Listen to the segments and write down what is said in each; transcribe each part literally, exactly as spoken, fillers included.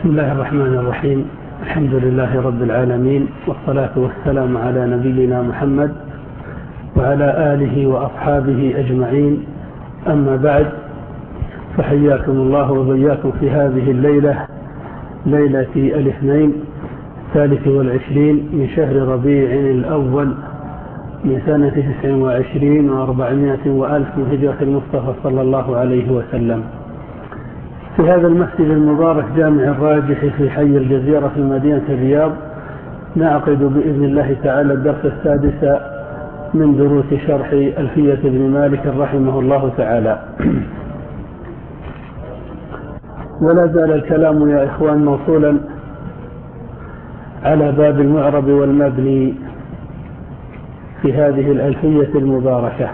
بسم الله الرحمن الرحيم. الحمد لله رب العالمين، والصلاة والسلام على نبينا محمد وعلى آله وأصحابه أجمعين. أما بعد، فحياكم الله وبياكم في هذه الليلة، ليلة الاثنين الثالث والعشرين من شهر ربيع الأول من سنة تسع وعشرين وأربعمائة وألف من هجرة المصطفى صلى الله عليه وسلم، في هذا المسجد المبارك جامع الراجح في حي الجزيرة في مدينة الرياض. نعقد بإذن الله تعالى الدرس السادس من دروس شرح ألفية ابن مالك رحمه الله تعالى. ولا زال الكلام يا إخوان موصولا على باب المعرب والمبني في هذه الألفية المباركة.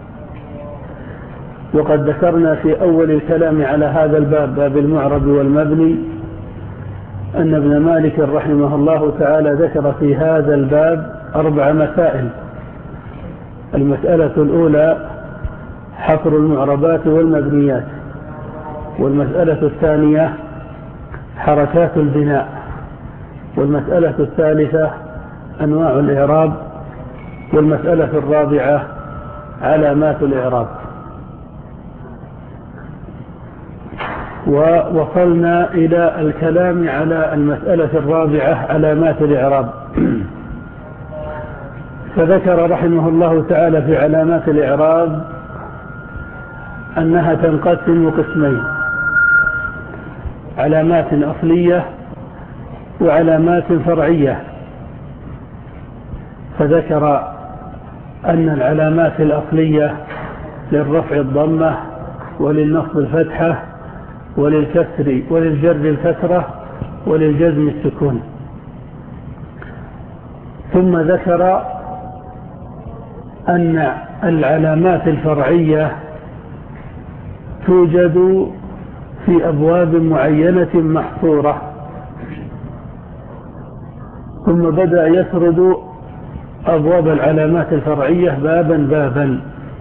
وقد ذكرنا في أول الكلام على هذا الباب، باب المعرب والمبني، أن ابن مالك رحمه الله تعالى ذكر في هذا الباب أربع مسائل. المسألة الأولى حفر المعربات والمبنيات، والمسألة الثانية حركات البناء، والمسألة الثالثة أنواع الإعراب، والمسألة الرابعة علامات الإعراب. ووصلنا إلى الكلام على المسألة الرابعة علامات الإعراب. فذكر رحمه الله تعالى في علامات الإعراب أنها تنقسم قسمين: علامات أصلية وعلامات فرعية. فذكر أن العلامات الأصلية للرفع الضمة، وللنصب الفتحة، وللكسر وللجر الكسرة، وللجزم السكون. ثم ذكر أن العلامات الفرعية توجد في أبواب معينة محصورة. ثم بدأ يسرد أبواب العلامات الفرعية بابا بابا.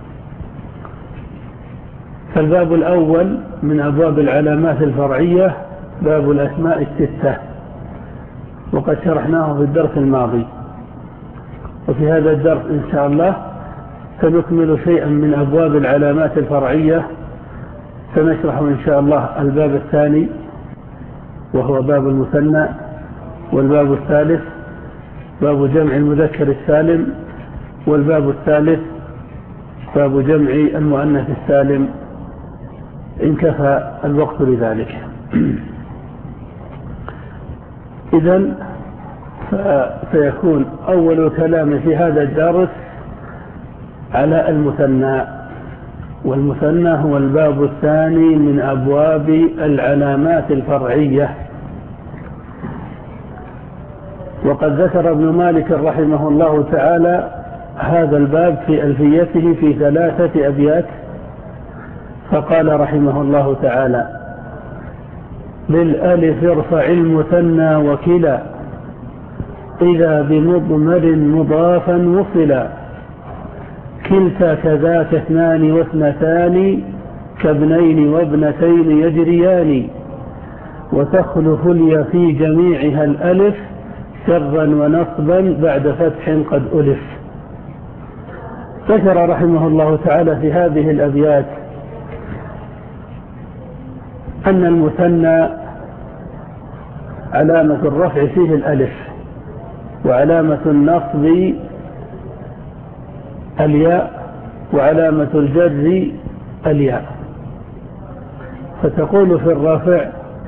فالباب الأول من أبواب العلامات الفرعية باب الأسماء الستة، وقد شرحناه في الدرس الماضي. وفي هذا الدرس إن شاء الله سنكمل شيئا من أبواب العلامات الفرعية. سنشرح إن شاء الله الباب الثاني وهو باب المثنى، والباب الثالث باب جمع المذكر السالم، والباب الثالث باب جمع المؤنث السالم إن كفى الوقت لذلك. إذن فسيكون أول كلام في هذا الدرس على المثنى، والمثنى هو الباب الثاني من أبواب العلامات الفرعية. وقد ذكر ابن مالك رحمه الله تعالى هذا الباب في ألفيته في ثلاثة أبيات. فقال رحمه الله تعالى: للألف ارفع المثنى وكلا، إذا بمضمر مضافا وصلا، كلتا كذاك اثنان واثنتان، كابنين وابنتين يجريان، وتخلف اليا في جميعها الألف، سرا ونصبا بعد فتح قد ألف. ذكر رحمه الله تعالى في هذه الأبيات أن المثنى علامة الرفع فيه الألف، وعلامة النصب الياء، وعلامة الجر الياء. فتقول في الرفع: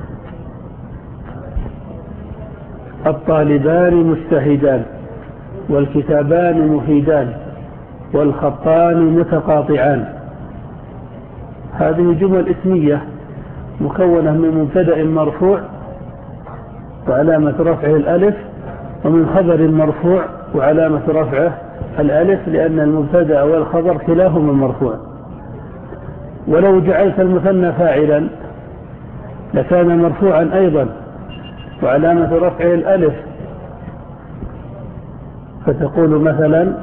الطالبان مجتهدان، والكتابان مفيدان، والخطان متقاطعان. هذه جمل اسمية مكونة من مبتدأ مرفوع وعلامة رفعه الألف، ومن خبر مرفوع وعلامة رفعه الألف، لأن المبتدأ والخبر كلاهما مرفوع. ولو جعلت المثنى فاعلا لكان مرفوعا أيضا وعلامة رفعه الألف. فتقول مثلا: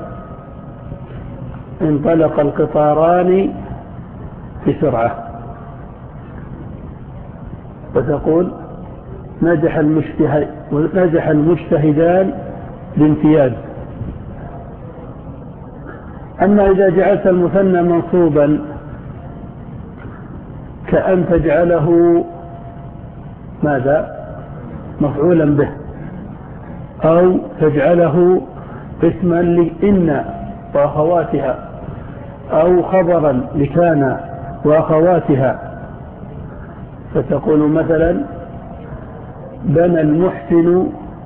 انطلق القطاران بسرعة، وتقول نجح المجتهد نجح المجتهدان بامتياز. أما إذا جعلت المثنى منصوبا كأن تجعله ماذا؟ مفعولا به، أو تجعله اسما لإن وأخواتها، أو خبرا لكان وأخواتها، فتقول مثلا بنى المحسن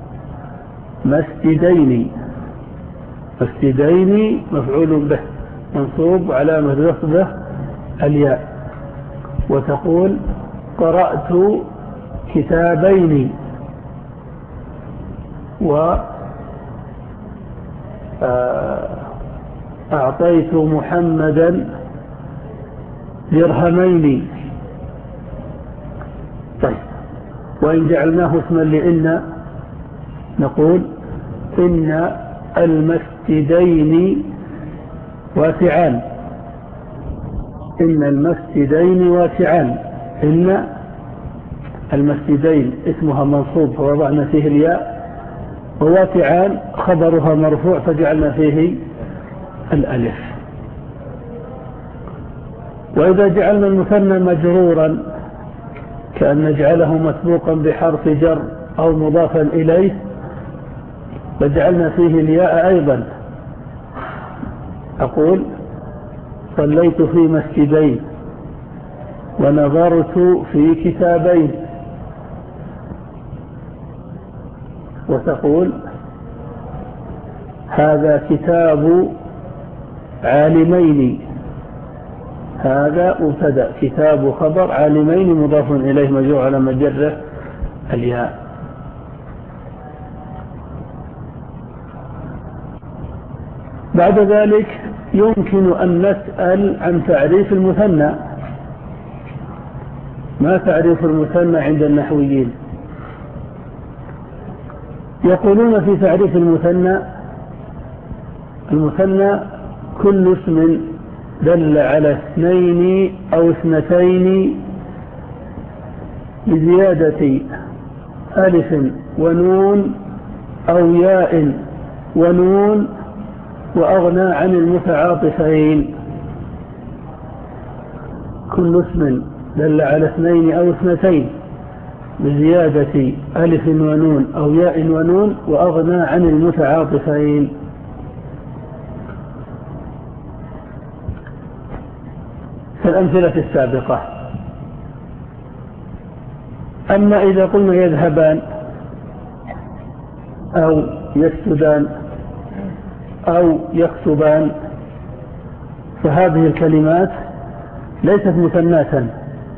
مسجدين. مسجدين مفعول به منصوب علامة نصبه الياء. وتقول قرأت كتابين وأعطيت محمدا درهمين. طيب، وإن جعلناه اسما لإن نقول إن المسجدين واسعان. إن المسجدين واسعان. إن المسجدين اسمها منصوب فوضعنا فيه الياء، وواسعان خبرها مرفوع فجعلنا فيه الألف. وإذا جعلنا المثنى مجرورا كأن نجعله مسبوقا بحرف جر أو مضافا إليه فجعلنا فيه الياء أيضا. أقول صليت في مسجدين ونظرت في كتابين. وتقول هذا كتاب عالمين. هذا مبتدأ، كتاب خبر، عالمين مضاف إليه مجرور على مجره الياء. بعد ذلك يمكن أن نسأل عن تعريف المثنى. ما تعريف المثنى عند النحويين؟ يقولون في تعريف المثنى: المثنى كل اسم دل على اثنين أو اثنتين بزيادة ألف ونون أو ياء ونون وأغنى عن المتعاطفين. كل اسم دل على اثنين أو اثنتين بزيادة ألف ونون أو ياء ونون وأغنى عن المتعاطفين. كالأمثلة السابقة. أما إذا قلنا يذهبان أو يسجدان أو يكتبان فهذه الكلمات ليست مثناة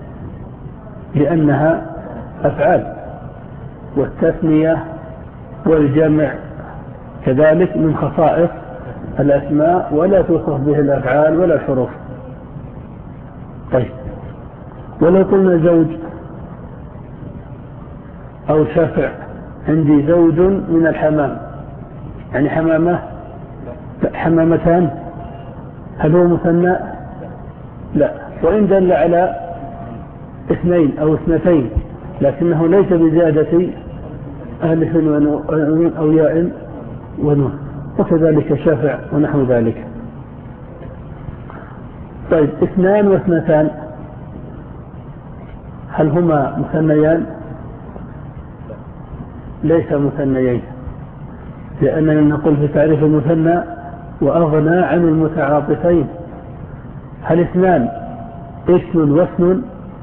لأنها أفعال، والتثنية والجمع كذلك من خصائص الأسماء ولا توصف به الأفعال ولا الحروف. طيب، ولو قلنا زوج أو شفع، عندي زوج من الحمام، يعني حمامة حمامتان، هل هو مثنى؟ لا. وإن دل على اثنين أو اثنتين لكنه ليس بزيادة ألف ونون أو ياء ونون، وكذلك شافع ونحو ذلك. طيب، اثنان واثنتان هل هما مثنيان؟ ليس مثنيين، لأننا نقول في تعريف المثنى وأغنى عن المتعاطفين. هل اثنان اسم واسم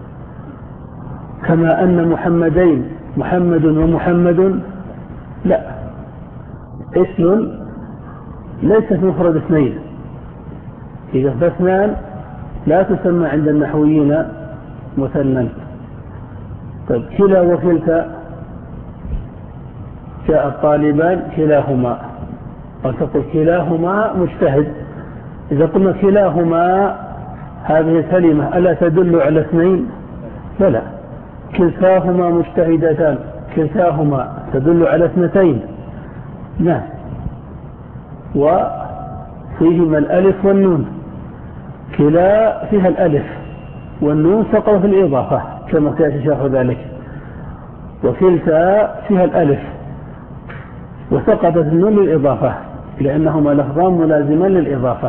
كما أن محمدين محمد ومحمد؟ لا، اسم ليست مفرد اثنين، إذا فاثنان لا تسمى عند النحويين مثنى. طيب، كلا وكلتا، جاء الطالبان كلاهما، وتقول كلاهما مجتهد. إذا قلنا كلاهما هذه الكلمة ألا تدل على اثنين؟ فلا، كلتاهما مجتهدتان، كلتاهما تدل على اثنتين. نعم، وفيهما الألف والنون، كلا فيها الألف والنون تقع في الإضافة كما سيأتي شرح ذلك. وكلتا فيها الألف وسقطت النون للإضافة لأنهما لفظان ملازمان للإضافة،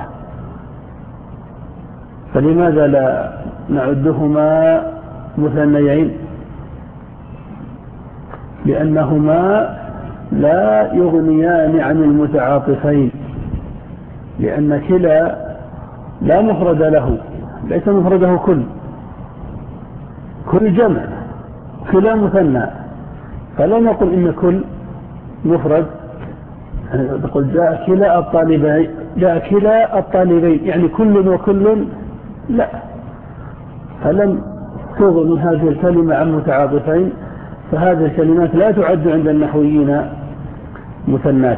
فلماذا لا نعدهما مثنيين؟ لأنهما لا يغنيان عن المتعاطفين، لأن كلا لا مفرد له، ليس مفرده كل كل جمع، كلا مثنى، فلا نقول إن كل مفرد، نقول جاء كلا الطالبين، جاء كلا الطالبين يعني كل وكل، لا، فلم تغني هذه الكلمة عن متعاطفين، فهذه الكلمات لا تعد عند النحويين مثناة.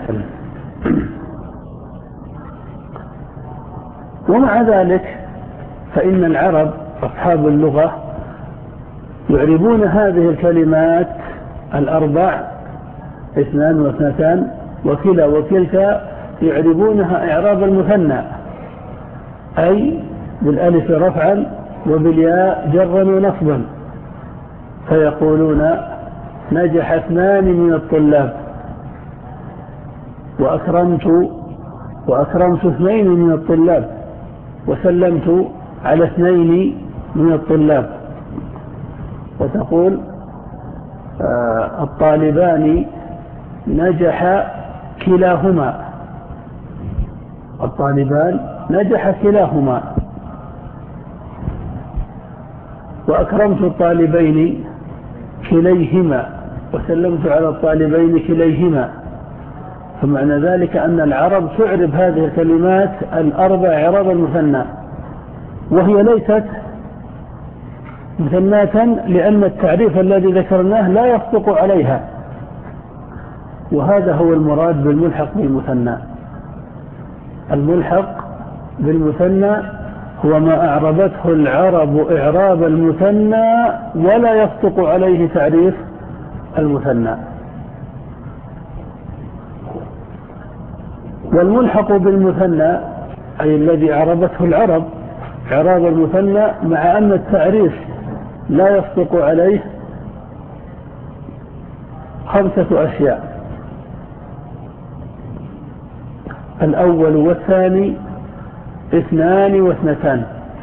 ومع ذلك فإن العرب أصحاب اللغة يعربون هذه الكلمات الأربع، اثنان واثنتان وكلا وكلتا، يعربونها إعراب المثنى، أي بالألف رفعا وبالياء جرا ونصبا، فيقولون نجح اثنان من الطلاب، وأكرمت وأكرمت اثنين من الطلاب، وسلمت على اثنين من الطلاب. وتقول آه الطالبان نجح كلاهما، الطالبان نجح كلاهما، وأكرمت الطالبين كليهما، وسلمت على الطالبين كليهما. فمعنى ذلك أن العرب تعرب هذه الكلمات الأربع إعراب المثنى، وهي ليست مثناة لأن التعريف الذي ذكرناه لا يصدق عليها، وهذا هو المراد بالملحق بالمثنى. الملحق بالمثنى هو ما أعربته العرب إعراب المثنى ولا يصدق عليه تعريف المثنى. والملحق بالمثنى أي الذي عربته العرب إعراب المثنى مع أن التعريف لا يصدق عليه خمسة أشياء: الأول والثاني، اثنان واثنتان،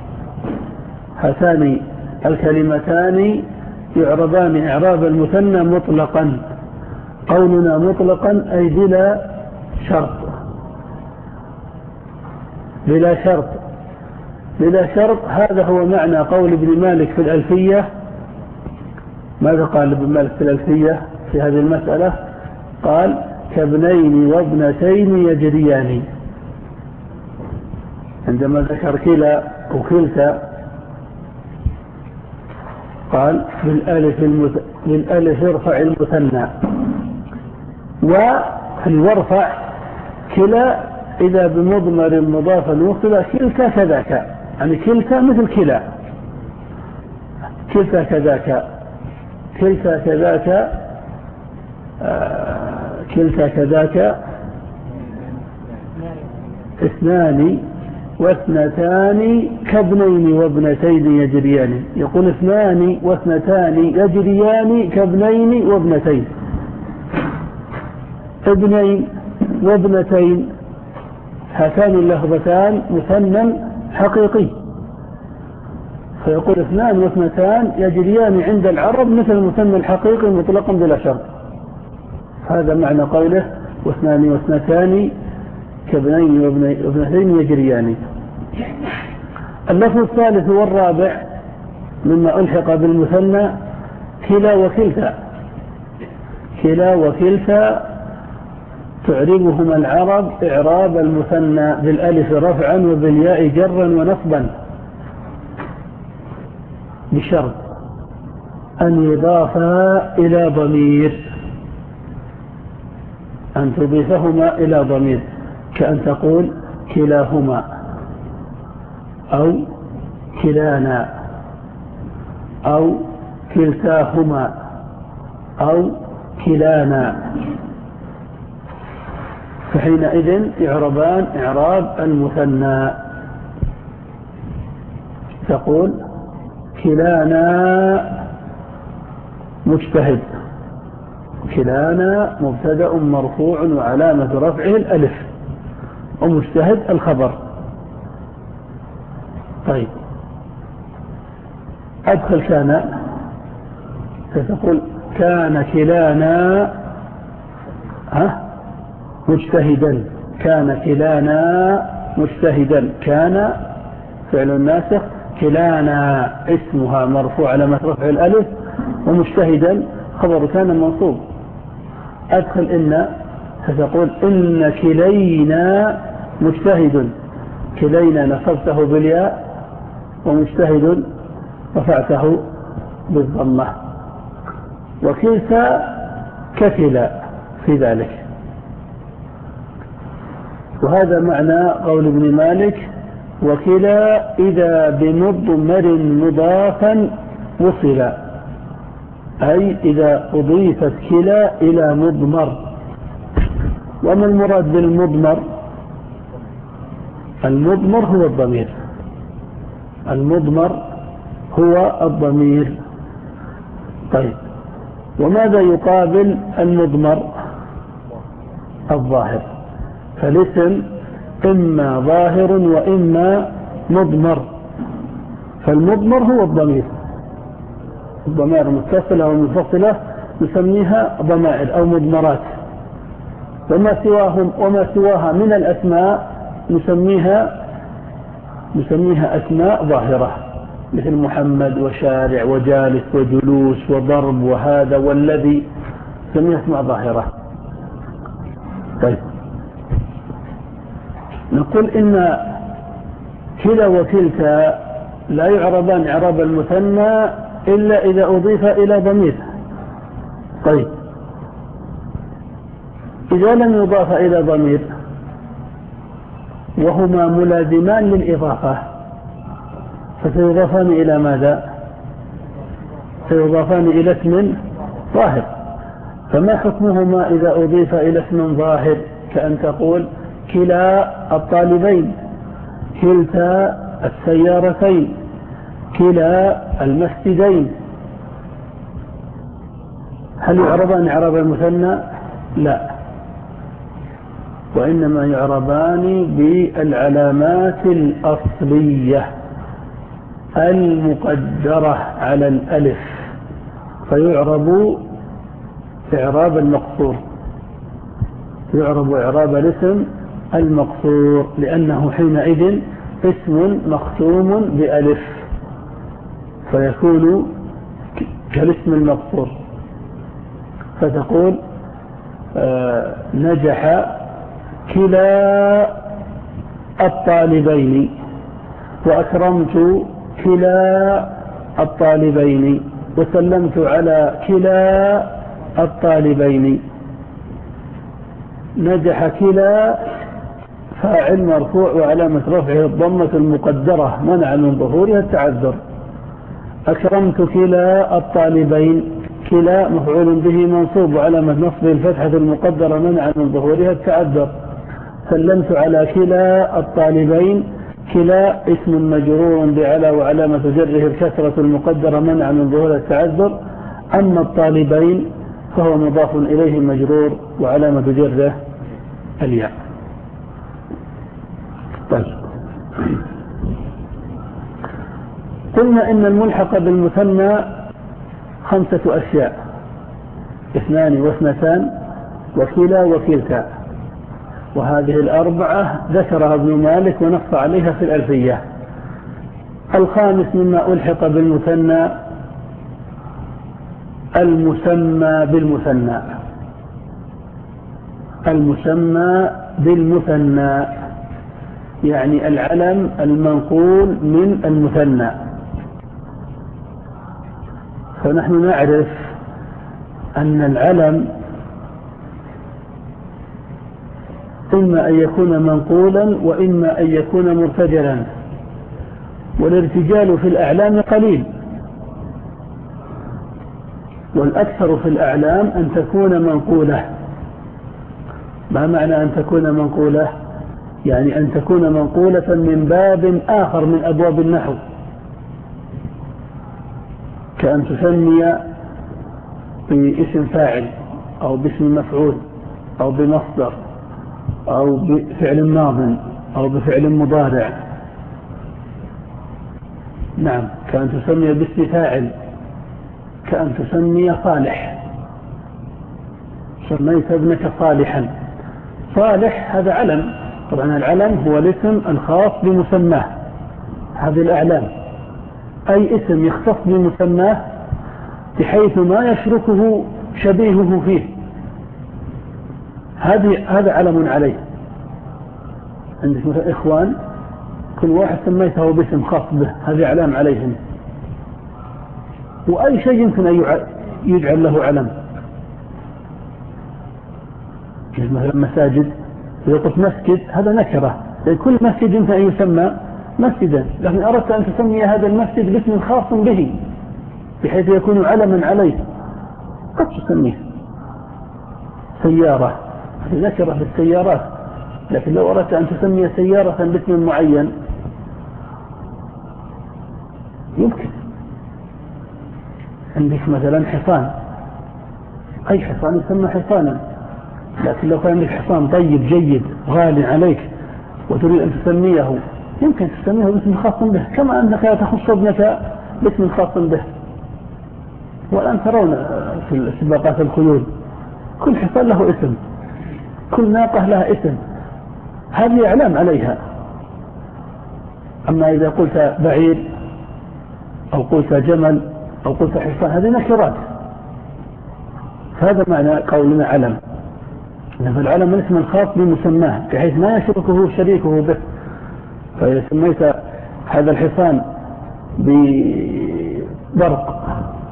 هاتان الكلمتان يعربان إعراب المثنى مطلقا. قولنا مطلقا أي بلا شرط، بلا شرط بلا شرط هذا هو معنى قول ابن مالك في الألفية. ماذا قال ابن مالك في الألفية في هذه المسألة؟ قال كابنين وابنتين يجريان. عندما ذكر كلا وكلتا قال بالألف, المث... بالألف ارفع المثنى، والورفع كلا إذا بمضمر مضاف وصل كلتا كذاك، يعني كلتا مثل كلا، كلتا كذاك، كلتا كذاك، آه كلتا كذاك، اثنان واثنتان كابنين وابنتين يجريان. يقول اثنان واثنتان يجريان كابنين وابنتين، ابنين وابنتين هاتان اللفظتان مثنى حقيقي، فيقول اثنان واثنتان يجريان عند العرب مثل المثنى الحقيقي مطلقا بلا شرط. هذا معنى قوله واثنان واثنتان كابنين وابنتين يجريان. اللفظ الثالث والرابع مما ألحق بالمثنى كلا وكلتا. كلا وكلتا تعربهما العرب إعراب المثنى بالألف رفعا وبالياء جرا ونصبا، بشرط أن يضافا إلى ضمير، أن تضيفهما إلى ضمير، كأن تقول كلاهما أو كلانا أو كلتاهما أو كلانا، فحينئذ يعربان إعراب المثنى. تقول كلانا مجتهد كلانا مبتدأ مرفوع وعلامة رفعه الألف، ومجتهد الخبر. طيب أدخل كان، ستقول كان كلانا ها مجتهدا، كان كلانا مجتهدا، كان فعل ناسخ، كلانا اسمها مرفوع علامة رفع الألف، ومجتهدا خبر كان منصوب. أدخل إن، ستقول إن كلينا مجتهد، كلينا نصبته بالياء، ومجتهد رفعته بالضمة، وكلتا ككلا في ذلك. وهذا معنى قول ابن مالك: وكلا إذا بمضمر مضافا وصلا، أي إذا أضيفت كلا إلى مضمر. وما المراد بالمضمر؟ المضمر هو الضمير، المضمر هو الضمير. طيب وماذا يقابل المضمر؟ الظاهر. فالاسم إما ظاهر وإما مضمر، فالمضمر هو الضمير. الضمائر المتصلة والمنفصلة نسميها ضمائر أو مضمرات، وما سواهم وما سواها من الأسماء نسميها نسميها أسماء ظاهرة، مثل محمد وشارع وجالس وجلوس وضرب وهذا والذي، نسميها أسماء ظاهرة. طيب نقول إن كلا وكلتا لا يعربان إعراب المثنى إلا إذا أضيف إلى ضمير. طيب إذا لم يضاف إلى ضمير وهما ملازمان للإضافة فسيضافان إلى ماذا؟ سيضافان إلى اسم ظاهر. فما حكمهما إذا أضيف إلى اسم ظاهر؟ كأن تقول كلا الطالبين، كلتا السيارتين، كلا المسجدين. هل يعربان إعراب المثنى؟ لا، وإنما يعربان بالعلامات الأصلية المقدرة على الألف، فيعرب إعراب المقصور، يعرب إعراب الاسم المقصور، لأنه حينئذ اسم مختوم بألف فيكون كالاسم المقصور. فتقول آه نجح كلا الطالبين، وأكرمت كلا الطالبين، وسلمت على كلا الطالبين. نجح كلا فاعل مرفوع وعلامة رفعه الضمة المقدرة منع من ظهورها التعذر. أكرمت كلا الطالبين، كلا مفعول به منصوب وعلامة نصبه الفتحة المقدرة منع من ظهورها التعذر. سلمت على كلا الطالبين، كلا اسم مجرور بعلى وعلامة جره الكسرة المقدرة منع من ظهورها التعذر. أما الطالبين فهو مضاف إليه مجرور وعلامة جره الياء. طيب قلنا إن الملحق بالمثنى خمسة أشياء: اثنان واثنتان وكلا وكلتا، وهذه الأربعة ذكرها ابن مالك ونص عليها في الألفية. الخامس مما ألحق بالمثنى المسمى بالمثنى، المسمى بالمثنى يعني العلم المنقول من المثنى. فنحن نعرف أن العلم إما أن يكون منقولا وإما أن يكون مرتجلا، والارتجال في الأعلام قليل، والأكثر في الأعلام أن تكون منقولة. ما معنى أن تكون منقولة؟ يعني أن تكون منقولة من باب آخر من أبواب النحو، كأن تسمي باسم فاعل أو باسم مفعول أو بمصدر أو بفعل ماض أو بفعل مضارع. نعم، كأن تسمي باسم فاعل، كأن تسمي صالح، سميت ابنك صالحا. صالح هذا علم، طبعا العلم هو الاسم الخاص بمسماه، هذه الأعلام أي اسم يختص بمسماه بحيث ما يشركه شبيهه فيه، هذه هذا علم عليه. عندك مثلا إخوان، كل واحد سميته باسم خاص به، هذا علام عليهم. وأي شيء يمكن أن يجعل له علم، مثلا مساجد، إذا قلت مسجد هذا نكرة، كل مسجد يمكن أن يسمى مسجدا، لكن أردت أن تسمي هذا المسجد باسم خاص به بحيث يكون علما عليه، قد تسميه. سيارة هذه نكرة بالسيارات، لكن لو أردت أن تسمي سيارة باسم معين يمكن. عندك مثلا حصان، أي حصان يسمى حصانا، لكن لو كان عندك حصان طيب جيد غالي عليك وتريد أن تسميه يمكن تسميه باسم خاص به، كما أنك تخص ابنك باسم خاص به. والآن ترون في سباقات الخيول كل حصان له اسم، كل ناقة لها اسم، هذه أعلام عليها. أما إذا قلت بعير أو قلت جمل أو قلت حصان هذه نكرات، هذا معنى قولنا علم. فالعلم الاسم الخاص بمسماه بحيث ما يشركه شريكه به. فإذا سميت هذا الحصان ببرق،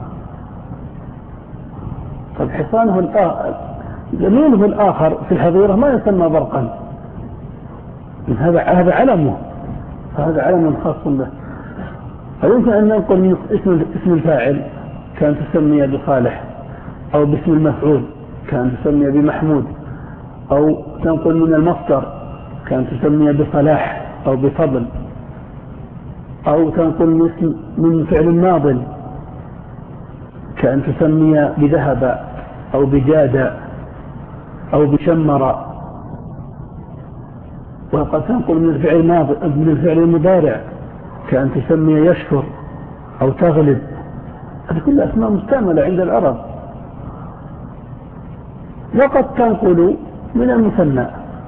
فالحصانه الآخر زميله الآخر في الحظيرة ما يسمى برقا، هذا هذا علمه، هذا علم خاص به. فيمكن أن ننقل من اسم اسم الفاعل كان تسمي بصالح، أو باسم المفعول كان تسمي بمحمود، أو تنقل من المصدر كان تسمي بصلاح أو بفضل، أو تنقل من فعل ماض كأن تسمي بذهب أو بجاد أو بشمر، وقد تنقل من الفعل ماضي من الفعل المضارع كأن تسمي يشكر أو تغلب. هذه كلها أسماء مستعملة عند العرب. وقد تنقل من المثنى،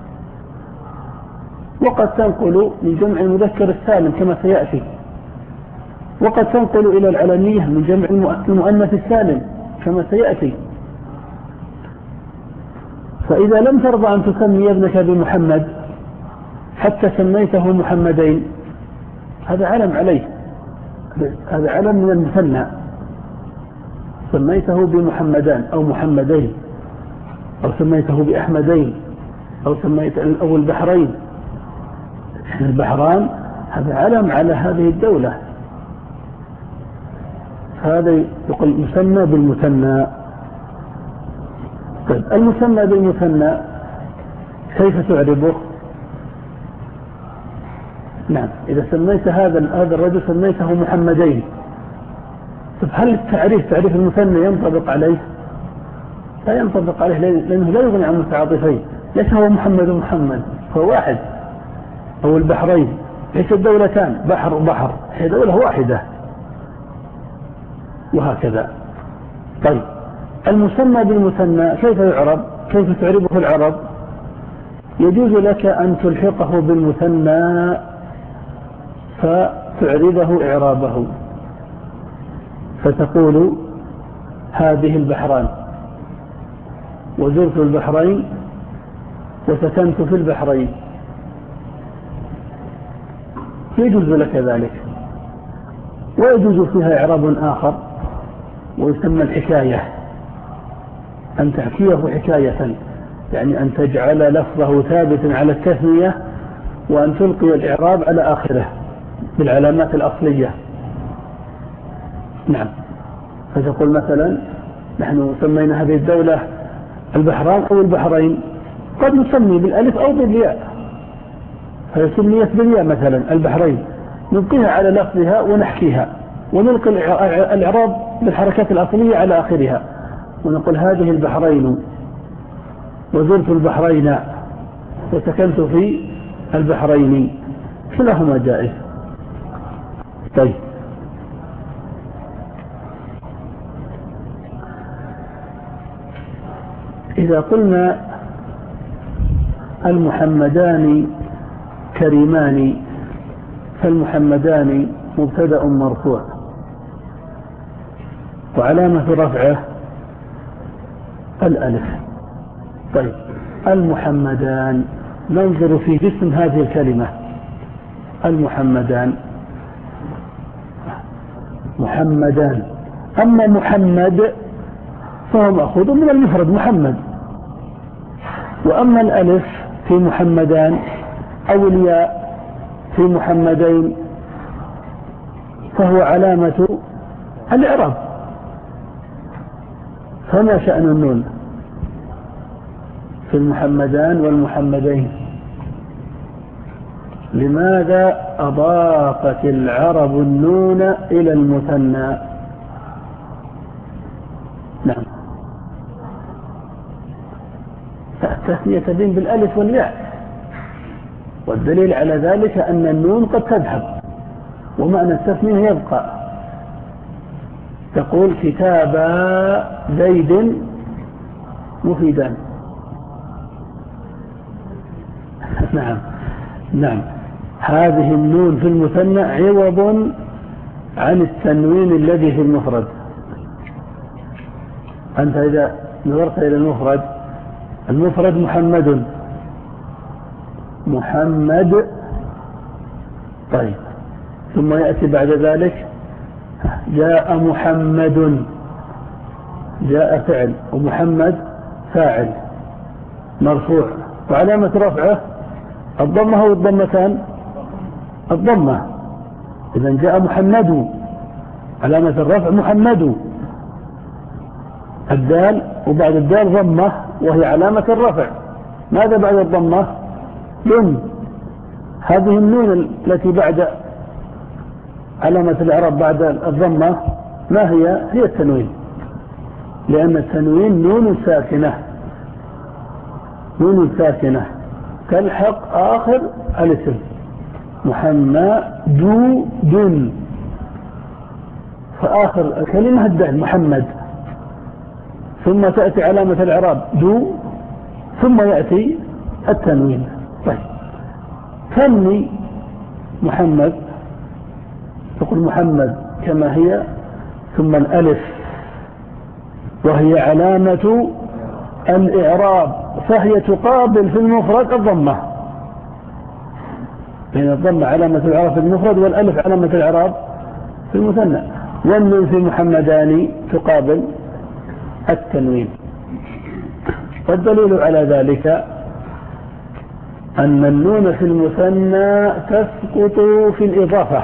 وقد تنقل من جمع المذكر السالم كما سيأتي، وقد تنقل إلى العلمية من جمع المؤنث السالم كما سيأتي. فإذا لم ترضى أن تسمي ابنك بمحمد حتى سميته محمدين، هذا علم عليه، هذا علم من المثنى، سميته بمحمدان أو محمدين، أو سميته بأحمدين، أو سميت أو البحرين. البحران هذا علم على هذه الدولة، هذا يقول مسمى بالمثنى. طيب المسمى بالمثنى كيف تعربه؟ نعم، إذا سميت هذا هذا الرجل سميته محمدين، طيب هل التعريف تعريف المثنى ينطبق عليه؟ لا ينطبق عليه، لأنه لا يغني عن متعاطفين، ليس هو محمد ومحمد، هو واحد. أو البحرين ليس الدولتان بحر وبحر، هي دولة واحدة، وهكذا. طيب المسمى بالمثنى كيف يعرب؟ كيف تعربه العرب؟ يجوز لك أن تلحقه بالمثنى فتعربه إعرابه، فتقول هذه البحران، وزرت البحرين، وسكنت في البحرين، يجوز لك ذلك. ويجوز فيها إعراب آخر ويسمى الحكاية، أن تحكيه حكاية، يعني أن تجعل لفظه ثابتا على التثنية وأن تلقي الإعراب على آخره بالعلامات الأصلية. نعم، فتقول مثلا نحن سمينا هذه الدولة البحران أو البحرين، قد نسمي بالألف أو بالياء، فيسميت بالياء مثلا البحرين، نلقيها على لفظها ونحكيها ونلقي الإعراب بالحركات الأصلية على آخرها، ونقول هذه البحرين وزرت البحرين وسكنت في البحرين، كلاهما جائز. طيب، إذا قلنا المحمدان كريمان، فالمحمدان مبتدأ مرفوع وعلامة رفعه الألف. طيب، المحمدان ننظر في جسم هذه الكلمة. المحمدان محمدان، أما محمد فهو مأخوذ من المفرد محمد، وأما الألف في محمدان أو الياء في محمدين فهو علامة الإعراب. فما شأن النون في المحمدان والمحمدين؟ لماذا أضافت العرب النون إلى المثنى؟ نعم، التثنية تبين بالألف والياء، والدليل على ذلك أن النون قد تذهب ومعنى التثنية يبقى. تقول كتابا زيد مفيدان. نعم نعم، هذه النون في المثنى عوض عن التنوين الذي في المفرد. أنت إذا نظرت إلى المفرد، المفرد محمد محمد، طيب، ثم يأتي بعد ذلك جاء محمد، جاء فعل ومحمد فاعل مرفوع، وعلامة رفعه الضمة أو الضمتان؟ الضمة. إذن جاء محمد، علامة الرفع محمد، الدال وبعد الدال ضمة وهي علامة الرفع. ماذا بعد الضمة؟ نون. هذه النون التي بعد علامة الإعراب بعد الضمة ما هي؟ هي التنوين، لأن التنوين نون ساكنة، نون ساكنة تلحق آخر الاسم. محمد دون، فآخر الكلمة الدال محمد، ثم تأتي علامة الإعراب دو، ثم يأتي التنوين. طيب، ثني محمد، تقول محمد كما هي ثم الألف وهي علامة الإعراب، فهي تقابل في المفرد الضمة، بين الضمة علامة الإعراب في المفرد والألف علامة الإعراب في المثنى، والنون في محمدان تقابل التنوين. والدليل على ذلك أن النون في المثنى تسقط في الإضافة،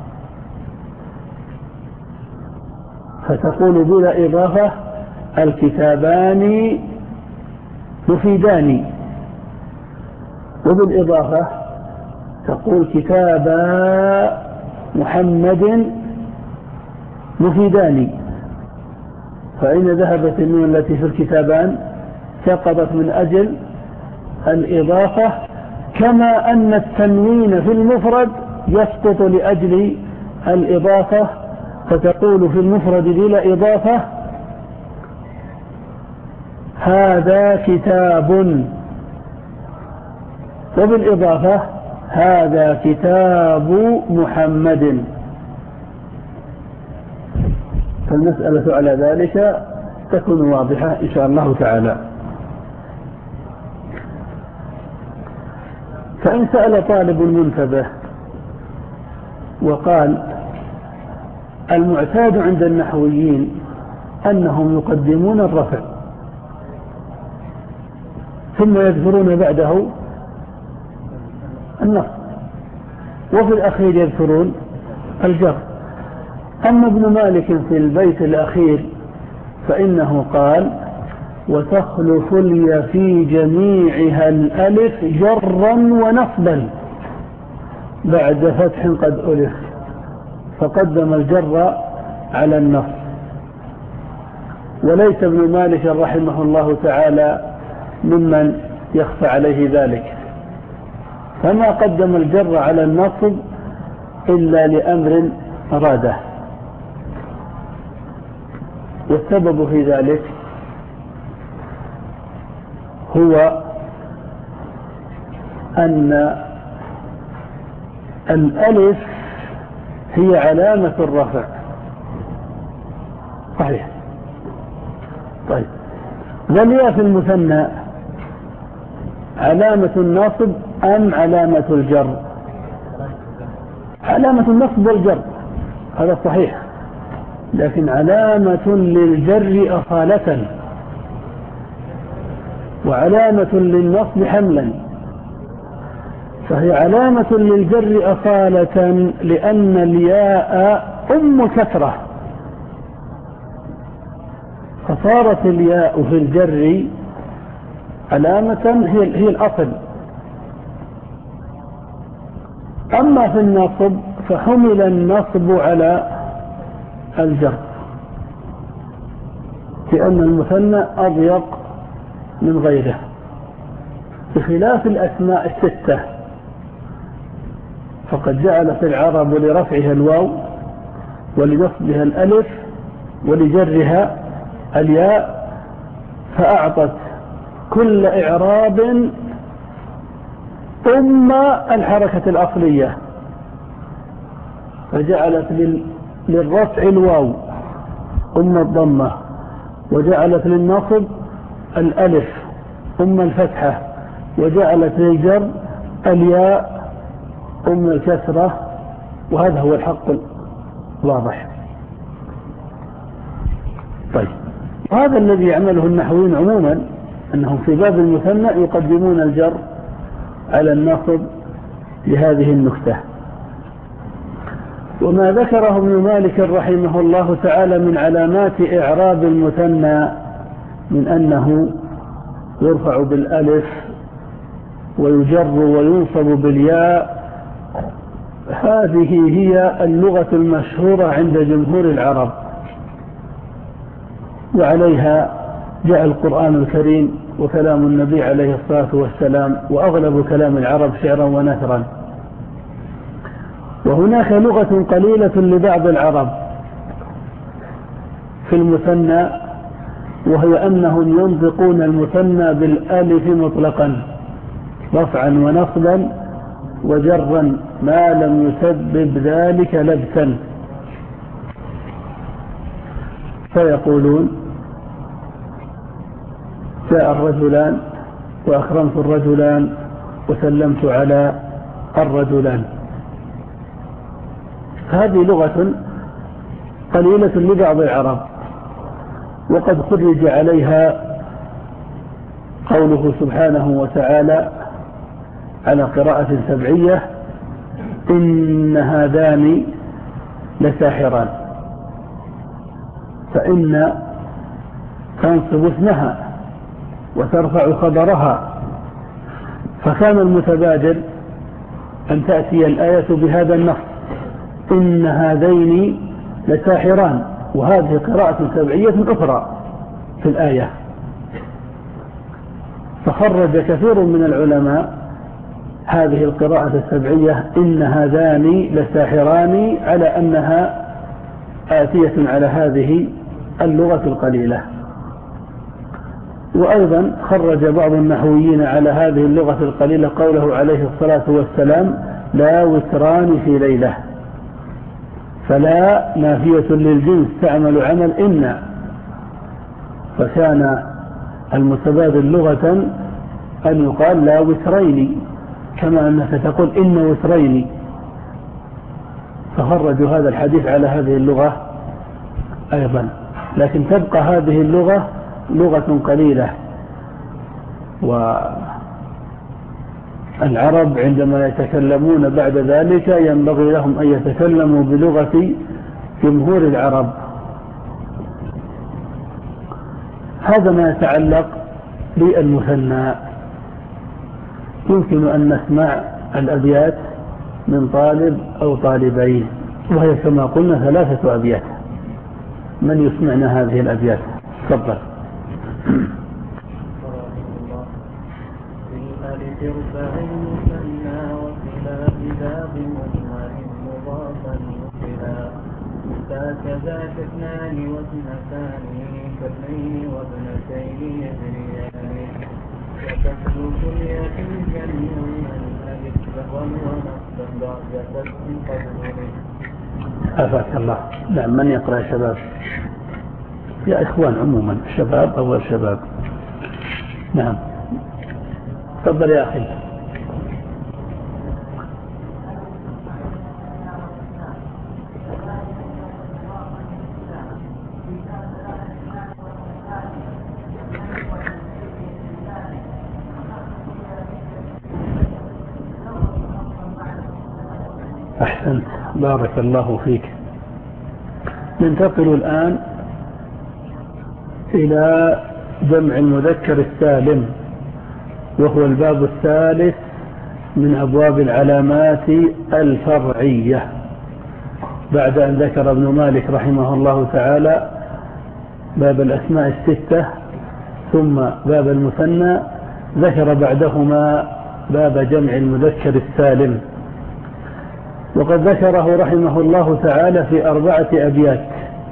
فتقول بلا إضافة الكتابان مفيدان، وبالإضافة تقول كتابا محمد مفيدان. فأين ذهبت النون التي في الكتابان؟ سقطت من أجل الإضافة، كما أن التنوين في المفرد يسقط لأجل الإضافة، فتقول في المفرد بلا إضافة هذا كتاب، وبالإضافة هذا كتاب محمد. فالمسألة على ذلك تكون واضحة إن شاء الله تعالى. فإن سأل طالب منتبه وقال المعتاد عند النحويين أنهم يقدمون الرفع ثم يذكرون بعده النصب، وفي الأخير يذكرون الجر. أما ابن مالك في البيت الأخير فإنه قال وتخلف اليا في جميعها الألف جرا ونصبا بعد فتح قد ألف، فقدم الجر على النصب. وليس ابن مالك رحمه الله تعالى ممن يخفى عليه ذلك، فما قدم الجر على النصب إلا لأمر أراده. والسبب في ذلك هو أن الألف هي علامة الرفع. صحيح. طيب، والياء في المثنى علامة النصب أم علامة الجر؟ علامة النصب والجر، هذا صحيح، لكن علامة للجر أصالة وعلامة للنصب حملا. فهي علامة للجر أصالة لأن الياء أم كثرة، فصارت الياء في الجر علامة هي, هي الأصل. أما في النصب فحمل النصب على الجر، لأن المثنى أضيق من غيره، بخلاف الأسماء الستة، فقد جعلت العرب لرفعها الواو ولنصبها الألف ولجرها الياء، فأعطت كل إعراب أم الحركة الأصلية، فجعلت للرفع الواو أم الضمة، وجعلت للنصب الألف أم الفتحة، وجعلت للجر الياء أم الكسرة، وهذا هو الحق الواضح. طيب، هذا الذي يعمله النحويين عموما، أنهم في باب المثنى يقدمون الجر على النصب لهذه النكتة. وما ذكره ابن مالك رحمه الله تعالى من علامات إعراب المثنى من أنه يرفع بالألف ويجر وينصب بالياء، هذه هي اللغة المشهورة عند جمهور العرب، وعليها جاء القرآن الكريم وكلام النبي عليه الصلاة والسلام، وأغلب كلام العرب شعرا ونثرا. وهناك لغة قليلة لبعض العرب في المثنى، وهي أنهم ينطقون المثنى بالألف مطلقا رفعا ونصبا وجرا ما لم يسبب ذلك لبسا، فيقولون جاء الرجلان وأكرمت الرجلان وسلمت على الرجلان. هذه لغة قليلة لبعض العرب، وقد خرج عليها قوله سبحانه وتعالى على قراءة سبعية: إن هذان لساحران. فإن تنصب اسمها وترفع خبرها، فكان المتبادر أن تأتي الآية بهذا النص: إن هذين لساحران، وهذه قراءة سبعية أخرى في الآية. فخرج كثير من العلماء هذه القراءة السبعية إن هذان لساحران على أنها آتية على هذه اللغة القليلة. وأيضا خرج بعض النحويين على هذه اللغة القليلة قوله عليه الصلاة والسلام: لا وتران في ليلة. فلا نافية للجنس تعمل عمل إن، فكان المتبادل لغة أن يقال لا وترين، كما أنك تقول إن وترين. فخرجوا هذا الحديث على هذه اللغة أيضا، لكن تبقى هذه اللغة لغة قليلة. والعرب عندما يتكلمون بعد ذلك ينبغي لهم أن يتكلموا بلغة جمهور العرب. هذا ما يتعلق بالمثنى. يمكن أن نسمع الأبيات من طالب أو طالبين، وهي كما قلنا ثلاثة أبيات. من يسمعنا هذه الأبيات؟ تفضل. ارفع المثنى وخلاف باب مضمر مضافا وخلاف فكذاك اثنان واثنتان كاثنين وابنتين يجريان وتسلك الياء جميعا الالف لغوا ونصبا بعد فتح قبله. عافاك الله. نعم، من يقرأ يا شباب؟ يا إخوان عموما، شباب أو غير شباب. نعم، تفضل يا أخي. أحسنت، بارك الله فيك. ننتقل الآن إلى جمع المذكر السالم، وهو الباب الثالث من أبواب العلامات الفرعية، بعد أن ذكر ابن مالك رحمه الله تعالى باب الأسماء الستة ثم باب المثنى، ذكر بعدهما باب جمع المذكر السالم. وقد ذكره رحمه الله تعالى في أربعة أبيات،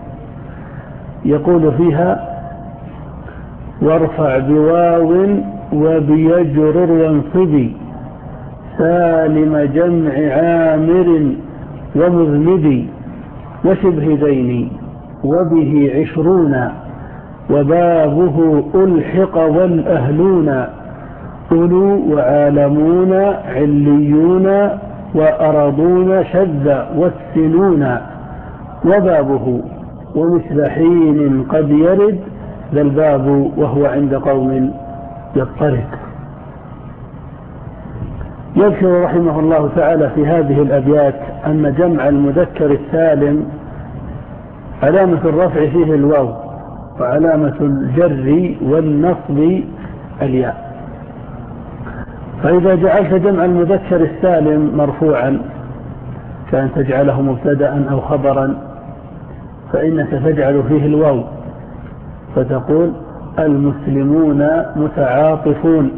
يقول فيها: وارفع بواو وبيجرر وانصبي سالم جمع عامر ومذنبي وشبه ذين وبه عشرون وبابه ألحق والأهلون أولو وعالمون عليون وأرضون شذ والسنون وبابه ومثل حين قد يرد ذا الباب وهو عند قوم يضطرد. يذكر رحمه الله تعالى في هذه الأبيات أن جمع المذكر السالم علامة الرفع فيه الواو، وعلامة الجر والنصب الياء. فإذا جعلت جمع المذكر السالم مرفوعا كان تجعله مبتدأ أو خبرا، فإنك تجعل فيه الواو فتقول المسلمون متعاطفون،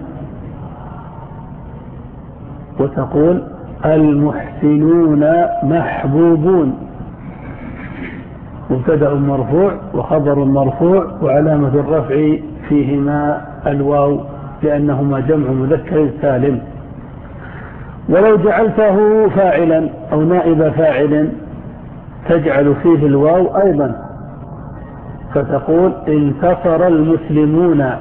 وتقول المحسنون محبوبون. مبتدأ مرفوع وخبر مرفوع وعلامة الرفع فيهما الواو لأنهما جمع مذكر سالم. ولو جعلته فاعلا أو نائب فاعل تجعل فيه الواو أيضا، فتقول انتصر المسلمون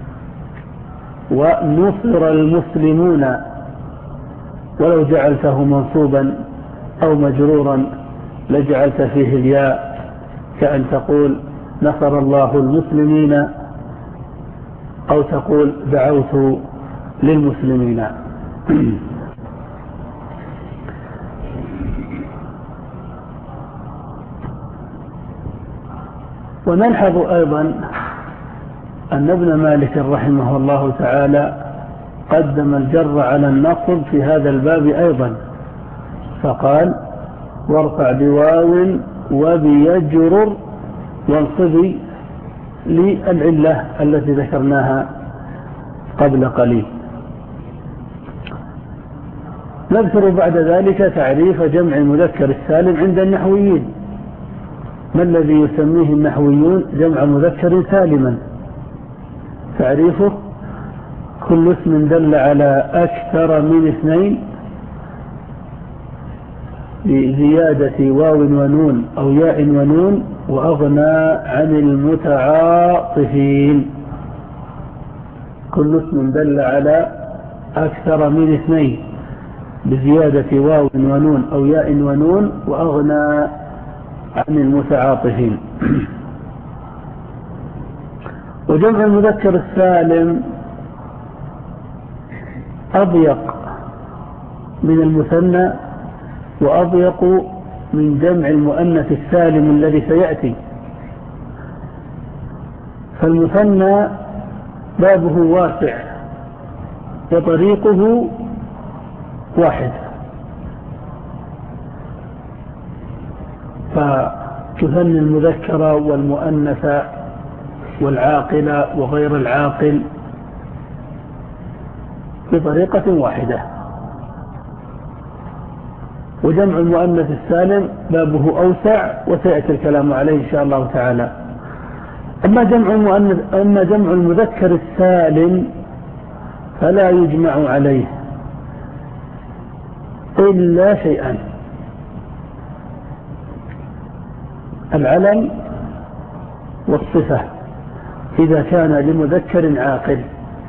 ونصر المسلمون. ولو جعلته منصوبا أو مجرورا لجعلت فيه الياء، كأن تقول نصر الله المسلمين أو تقول دعوت للمسلمين. ونلحظ أيضا أن ابن مالك رحمه الله تعالى قدم الجر على النصب في هذا الباب أيضا، فقال وارفع بواو وبيجرر وانصبي للعلة التي ذكرناها قبل قليل. نذكر بعد ذلك تعريف جمع المذكر السالم عند النحويين. ما الذي يسميه النحويون جمع مذكر سالما؟ تعريفه: كل اسم دل على أكثر من اثنين بزيادة واو ونون أو ياء ونون وأغنى عن المتعاطفين. كل اسم دل على أكثر من اثنين بزيادة واو ونون أو ياء ونون وأغنى عن المتعاطفين. وجمع المذكر السالم أضيق من المثنى وأضيق من جمع المؤنث السالم الذي سيأتي. فالمثنى بابه واسع وطريقه واحد، فتثني المذكر والمؤنث والعاقل وغير العاقل بطريقة واحدة. وجمع المؤنث السالم بابه أوسع وسيأتي الكلام عليه إن شاء الله تعالى. أما جمع المؤنث أما جمع المذكر السالم فلا يجمع عليه إلا شيئان: العلم والصفة إذا كان لمذكر عاقل.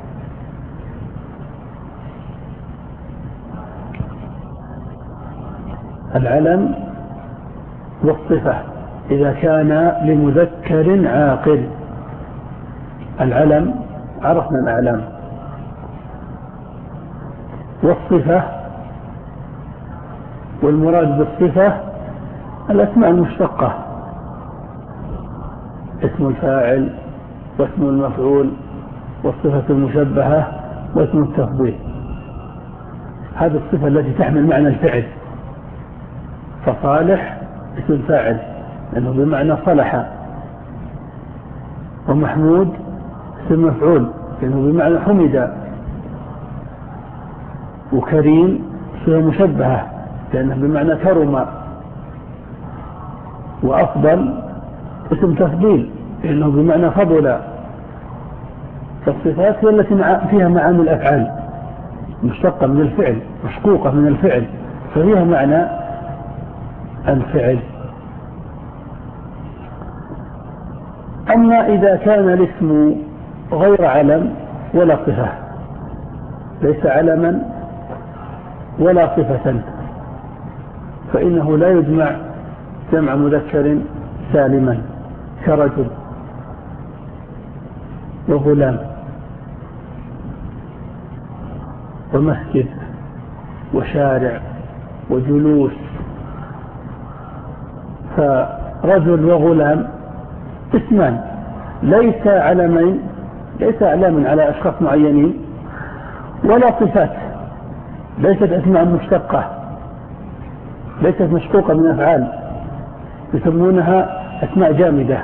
العلم والصفة إذا كان لمذكر عاقل. العلم عرفنا الأعلام، والصفة والمراد بالصفة الأسماء المشتقة: اسم الفاعل واسم المفعول والصفة المشبهة واسم التفضيل. هذه الصفة التي تحمل معنى الفعل. فصالح اسم فاعل لأنه بمعنى صلح، ومحمود اسم مفعول لأنه بمعنى حمد، وكريم صفة مشبهة لأنه بمعنى كرم، وأفضل اسم تفضيل لأنه بمعنى فضل. فالصفات هي التي فيها معاني الأفعال، مشتقة من الفعل، مشقوقة من الفعل، ففيها معنى الفعل. أما إذا كان الاسم غير علم ولا صفة، ليس علما ولا صفة، فإنه لا يجمع جمع مذكر سالما، كرجل وغلام ومسجد وشارع وجلوس. فرجل وغلام اسمان ليس علمين، ليس علما على أشخاص معينين، ولا صفات، ليست أسماء مشتقة، ليست مشقوقة من أفعال، يسمونها أسماء جامدة.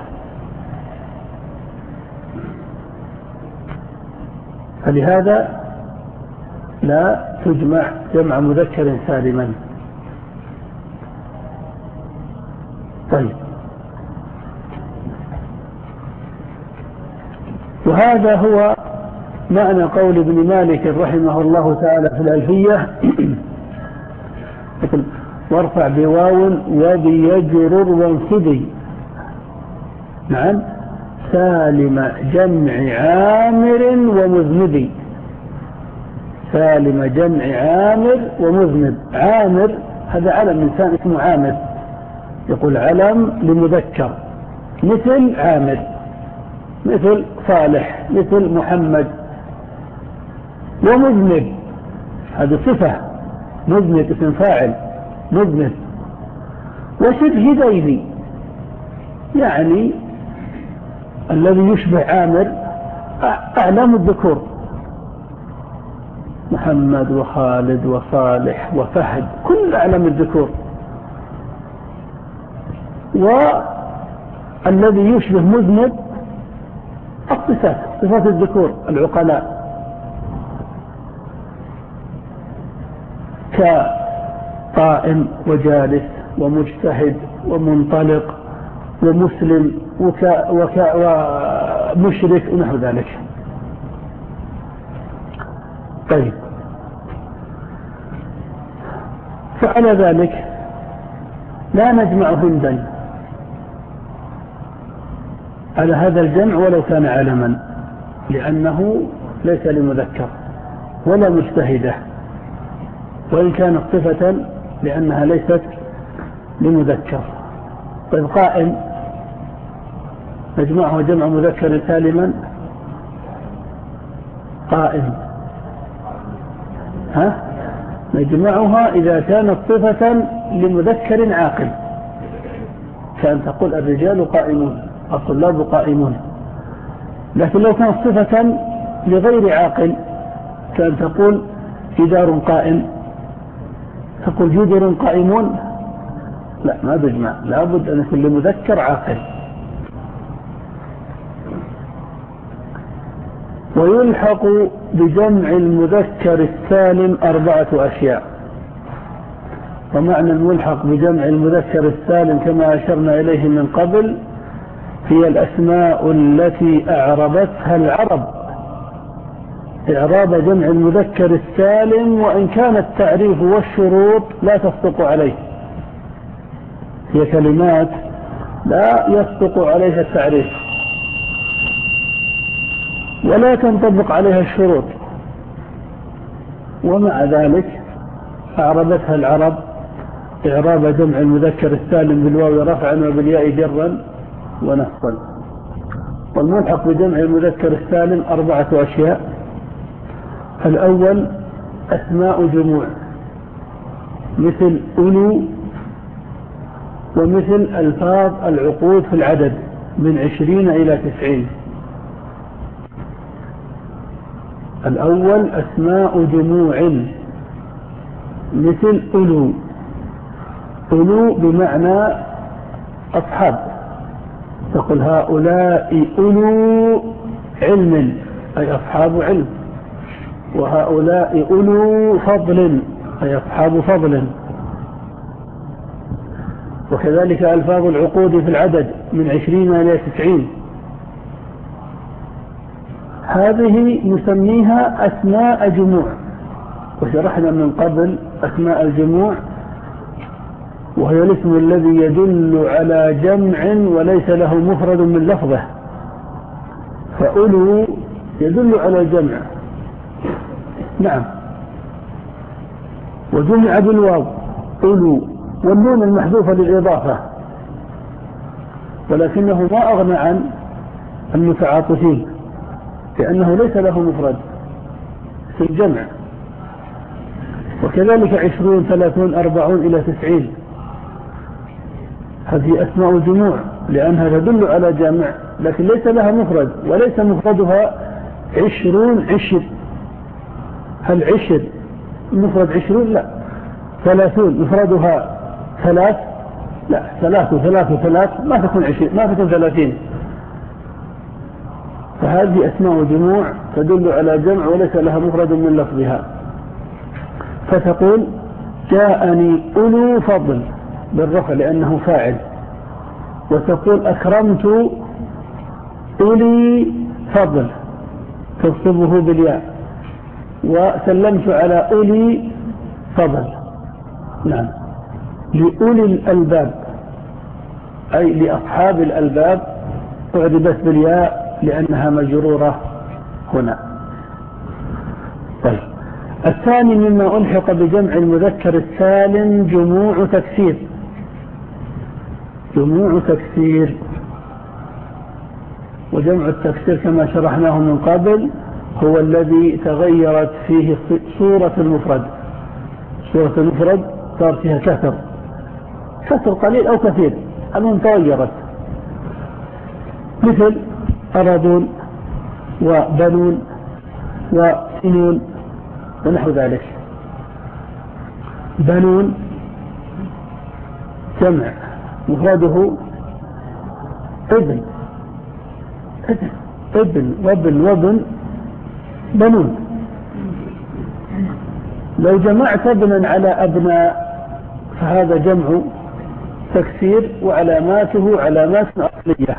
فلهذا لا تجمع جمع مذكر سالما. طيب، وهذا هو معنى قول ابن مالك رحمه الله تعالى في الألفية: وارفع بواو وبيجرر وانصبي. نعم، سالم جمع عامر ومذنب. سالم جمع عامر ومذنب. عامر هذا علم إنسان اسمه عامر، يقول علم لمذكر، مثل عامر، مثل صالح، مثل محمد. ومذنب هذه صفة، مذنب اسم فاعل، مذنب. وشبه ذيل يعني الذي يشبه عامر أعلام الذكور: محمد وخالد وصالح وفهد، كل أعلام الذكور. والذي يشبه مذنب الصفات، صفات الذكور العقلاء، كقائم وجالس ومجتهد ومنطلق ومسلم وكا وكا ومشرك ونحو ذلك. طيب، فعلى ذلك لا نجمع هندا على هذا الجمع ولو كان علما، لأنه ليس لمذكر، ولا مجتهدة وإن كانت صفة لأنها ليست لمذكر. طيب، قائم نجمعه جمع مذكر سالما. قائم ها نجمعها إذا كانت صفة لمذكر عاقل، كأن تقول الرجال قائمون، الطلاب قائمون. لكن لو كانت صفة لغير عاقل، كأن تقول جدار قائم، تقول جدر قائمون، لا، ما بجمع، لابد أن يكون لمذكر عاقل. ويلحق بجمع المذكر السالم أربعة أشياء. ومعنى الملحق بجمع المذكر السالم كما أشرنا إليه من قبل هي الأسماء التي أعربتها العرب إعراب جمع المذكر السالم، وإن كان التعريف والشروط لا تصدق عليه. هي كلمات لا يصدق عليها التعريف ولا تنطبق عليها الشروط، ومع ذلك أعربتها العرب إعراب جمع المذكر السالم بالواو رفعا وبالياء جرا ونصبا. والملحق بجمع المذكر السالم أربعة أشياء. الأول أسماء جموع مثل أولو، ومثل ألفاظ العقود في العدد من عشرين إلى تسعين. الأول أسماء جموع مثل أولو. أولو بمعنى أصحاب، تقول هؤلاء أولو علم أي أصحاب علم، وهؤلاء أولو فضل أي أصحاب فضل. وكذلك ألفاظ العقود في العدد من عشرين إلى تسعين، هذه نسميها أسماء جموع. وشرحنا من قبل أسماء الجموع، وهي الاسم الذي يدل على جمع وليس له مفرد من لفظه. فأولو يدل على الجمع، نعم، وجمع بالواو أولو، والنون المحذوفة للإضافة، ولكنه ما أغنى عن المتعاطفين لأنه ليس له مفرد في الجمع. وكذلك عشرون ثلاثون أربعون إلى تسعين، هذه أسماء جموع لأنها تدل على جمع لكن ليس لها مفرد، وليس مفردها عشرون عشر. هل عشر مفرد عشرون؟ لا. ثلاثون مفردها ثلاث؟ لا. ثلاث وثلاث وثلاث ما تكون عشرين، ما تكون ثلاثين. فهذه أسماء جموع تدل على جمع وليس لها مفرد من لفظها. فتقول جاءني أولو فضل بالرفع لأنه فاعل، وتقول أكرمت أولي فضل تنصبه بالياء، وسلمت على أولي فضل. نعم. لأولي الألباب أي لأصحاب الألباب أعربت بالياء لأنها مجرورة هنا. طيب، الثاني مما ألحق بجمع المذكر السالم جموع تكسير. جموع تكسير، وجمع التكسير كما شرحناه من قبل هو الذي تغيرت فيه صورة المفرد. صورة المفرد صار فيها كسر، كسر قليل أو كثير، المهم تغيرت، مثل أرضون وبنون وسنون ونحو ذلك. بنون جمع مفرده ابن ابن ابن وابن وابن بنون. لو جمعت ابنا على أبناء فهذا جمع تكسير وعلاماته علامات أصلية.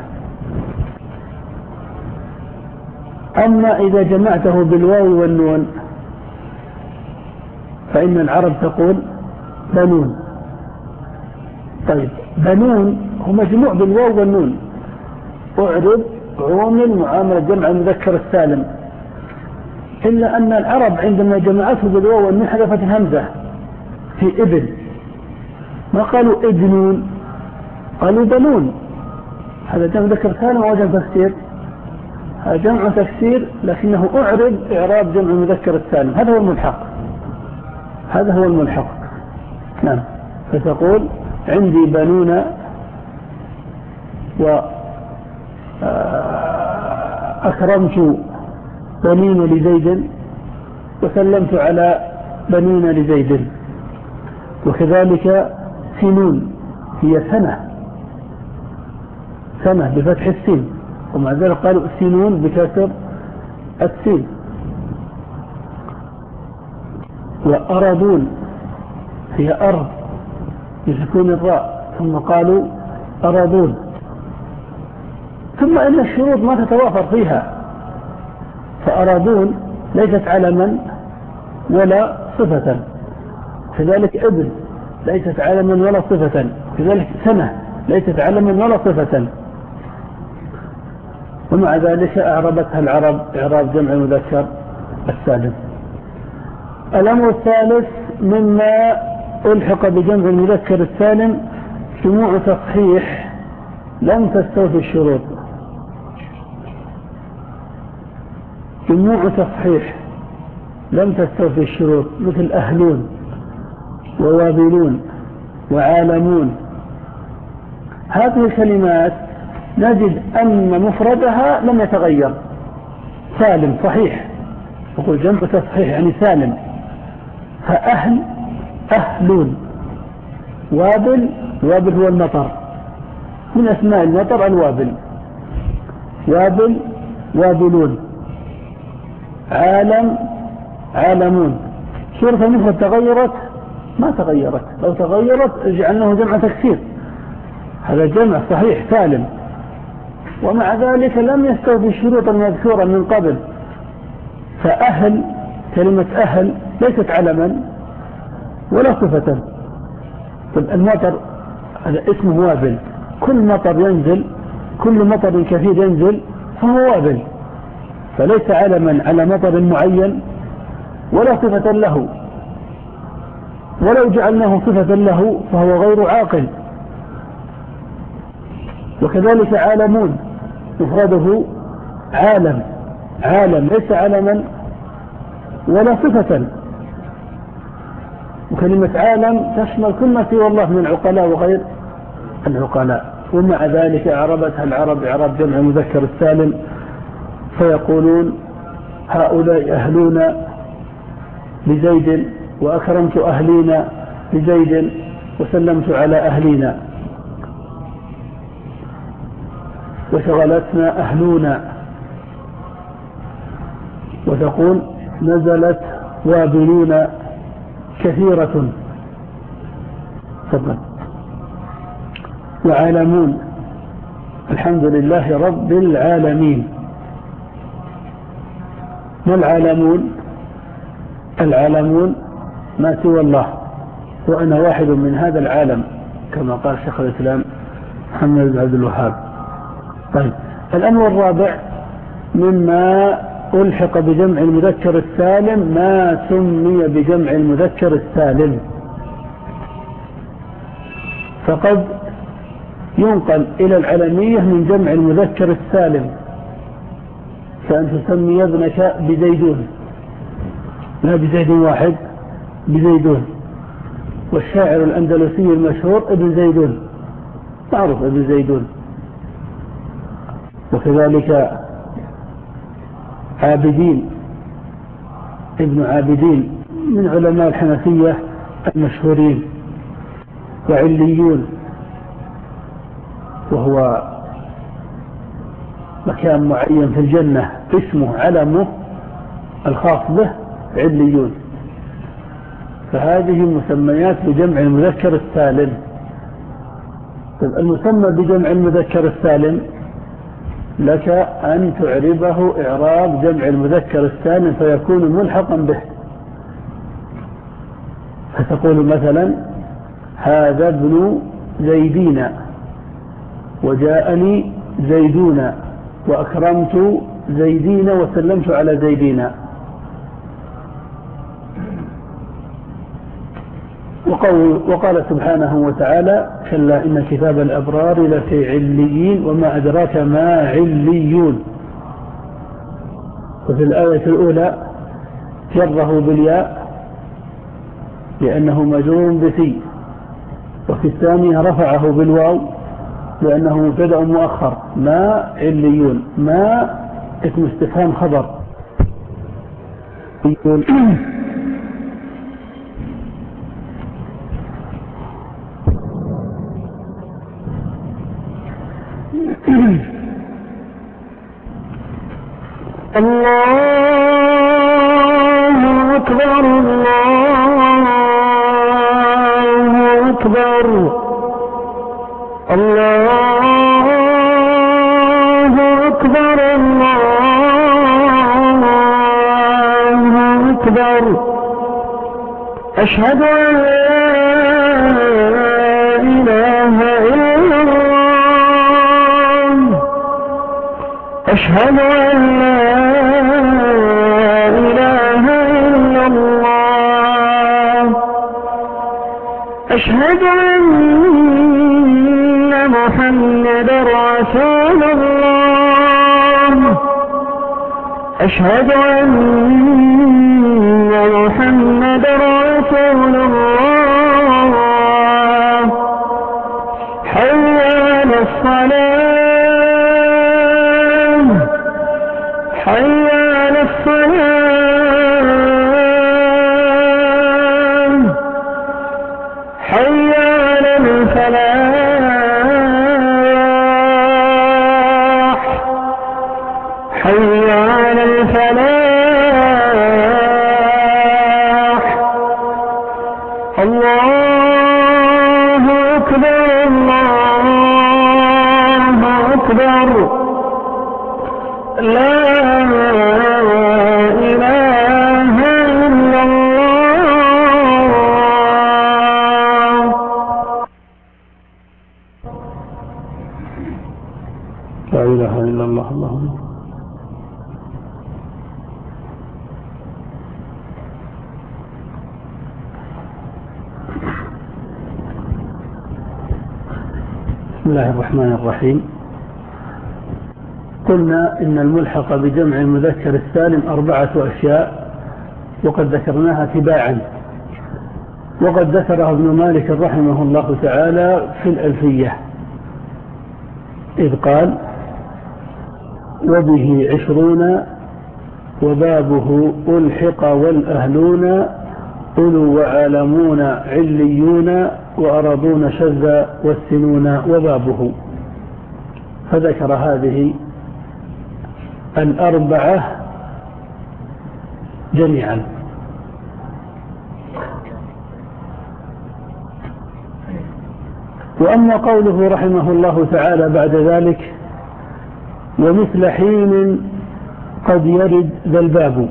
أما إذا جمعته بالواو والنون فإن العرب تقول بنون. طيب، بنون هو مجموع بالواو والنون، أعرب عومل معاملة جمع المذكر السالم، إلا أن العرب عندما جمعته بالواو والنون حذفت الهمزة في ابن، ما قالوا ابنون، قالوا بنون. هذا جمع مذكر سالم أو جمع تكسير؟ هذا جمع تكسير لكنه أعرب إعراب جمع المذكر السالم. هذا هو الملحق، هذا هو الملحق. نعم. فتقول عندي بنون وأكرمت بنين لزيد وسلمت على بنين لزيد. وكذلك سنون هي سنة، سنة بفتح السين، ومع ذلك قالوا سنون بكسر السين. وأرضون هي أرض بسكون الراء، ثم قالوا أرضون. ثم إن الشروط ما تتوافر فيها، فأرضون ليست علما ولا صفة، كذلك ابن ليست علما ولا صفة، كذلك سنة ليست علما ولا صفة. ومع ذلك أعربتها العرب إعراب جمع المذكر السالم. الأمر الثالث مما ألحق بجمع المذكر السالم جموع تصحيح لم تستوفي الشروط. جموع تصحيح لم تستوفي الشروط، مثل أهلون ووابلون وعالمون. هذه الكلمات نجد أن مفردها لم يتغير، سالم صحيح، يقول جمع تصحيح يعني سالم. فأهل أهلون، وابل وابل هو المطر، من أسماء المطر الوابل، وابل وابلون، عالم عالمون. صورة المفرد تغيرت؟ ما تغيرت، لو تغيرت جعلناه جمع تكسير، هذا جمع صحيح سالم. ومع ذلك لم يستوفي الشروط المذكورة من قبل. فأهل كلمة أهل ليست علما ولا صفة. المطر هذا اسمه وابل، كل مطر ينزل، كل مطر كثير ينزل فهو وابل، فليس علما على مطر معين ولا صفة له، ولو جعلناه صفة له فهو غير عاقل. وكذلك عالمون مفرده عالم، عالم ليس علما ولا صفة. وكلمة عالم تشمل كل ما سوى الله من العقلاء وغير العقلاء. ومع ذلك أعربتها العرب إعراب جمع مذكر السالم، فيقولون هؤلاء أهلون لزيد، وأكرمت أهلينا لزيد، وسلمت على أهلينا، وشغلتنا أهلونا. وتقول نزلت وابلون كثيرة. تفضل. وعالمون الحمد لله رب العالمين. ما العالمون؟ العالمون ما سوى الله، وأنا واحد من هذا العالم كما قال شيخ الإسلام محمد بن عبد الوهاب. طيب، الأمر الرابع مما ألحق بجمع المذكر السالم ما سمي بجمع المذكر السالم. فقد ينقل إلى العلمية من جمع المذكر السالم، فأن تسمي ابنك بزيدون، لا بزيد واحد، بزيدون. والشاعر الأندلسي المشهور ابن زيدون، معروف ابن زيدون. وكذلك عابدين، ابن عابدين من علماء الحنفية المشهورين. وعليون وهو مكان معين في الجنة اسمه علمه الخاص به عليون. فهذه مسميات بجمع المذكر السالم. المسمى بجمع المذكر السالم لك أن تعربه إعراب جمع المذكر السالم فيكون ملحقا به. فتقول مثلا هذا ابن زيدين، وجاءني زيدون، وأكرمت زيدين، وسلمت على زيدين. وقال سبحانه وتعالى كلا إن كتاب الأبرار لفي عليين وما أدراك ما عليون. وفي الآية الأولى جره بالياء لأنه مجرور بفي، وفي الثانية رفعه بالواو لأنه مبتدأ مؤخر. ما عليون، ما اسم استفهام خبر. الله الله أكبر الله أكبر أشهد أن لا إله إلا الله أشهد أن لا إله إلا الله أشهد أن محمدا رسول الله أشهد أن محمدا رسول الله حي على الصلاة حي على الصلاة حي على الفلاح حي على الفلاح الله أكبر الله أكبر لا إله إلا الله لا إله إلا الله اللهم بسم الله الرحمن الرحيم. قلنا إن الملحق بجمع المذكر السالم أربعة أشياء وقد ذكرناها تباعا، وقد ذكرها ابن مالك رحمه الله تعالى في الألفية إذ قال وبه عشرون وبابه ألحق والأهلون أولو وعالمون عليون وأرضون شذ والسنون وبابه. فذكر هذه الأربعة جميعا. وأما قوله رحمه الله تعالى بعد ذلك ومثل حين قد يرد ذا الباب،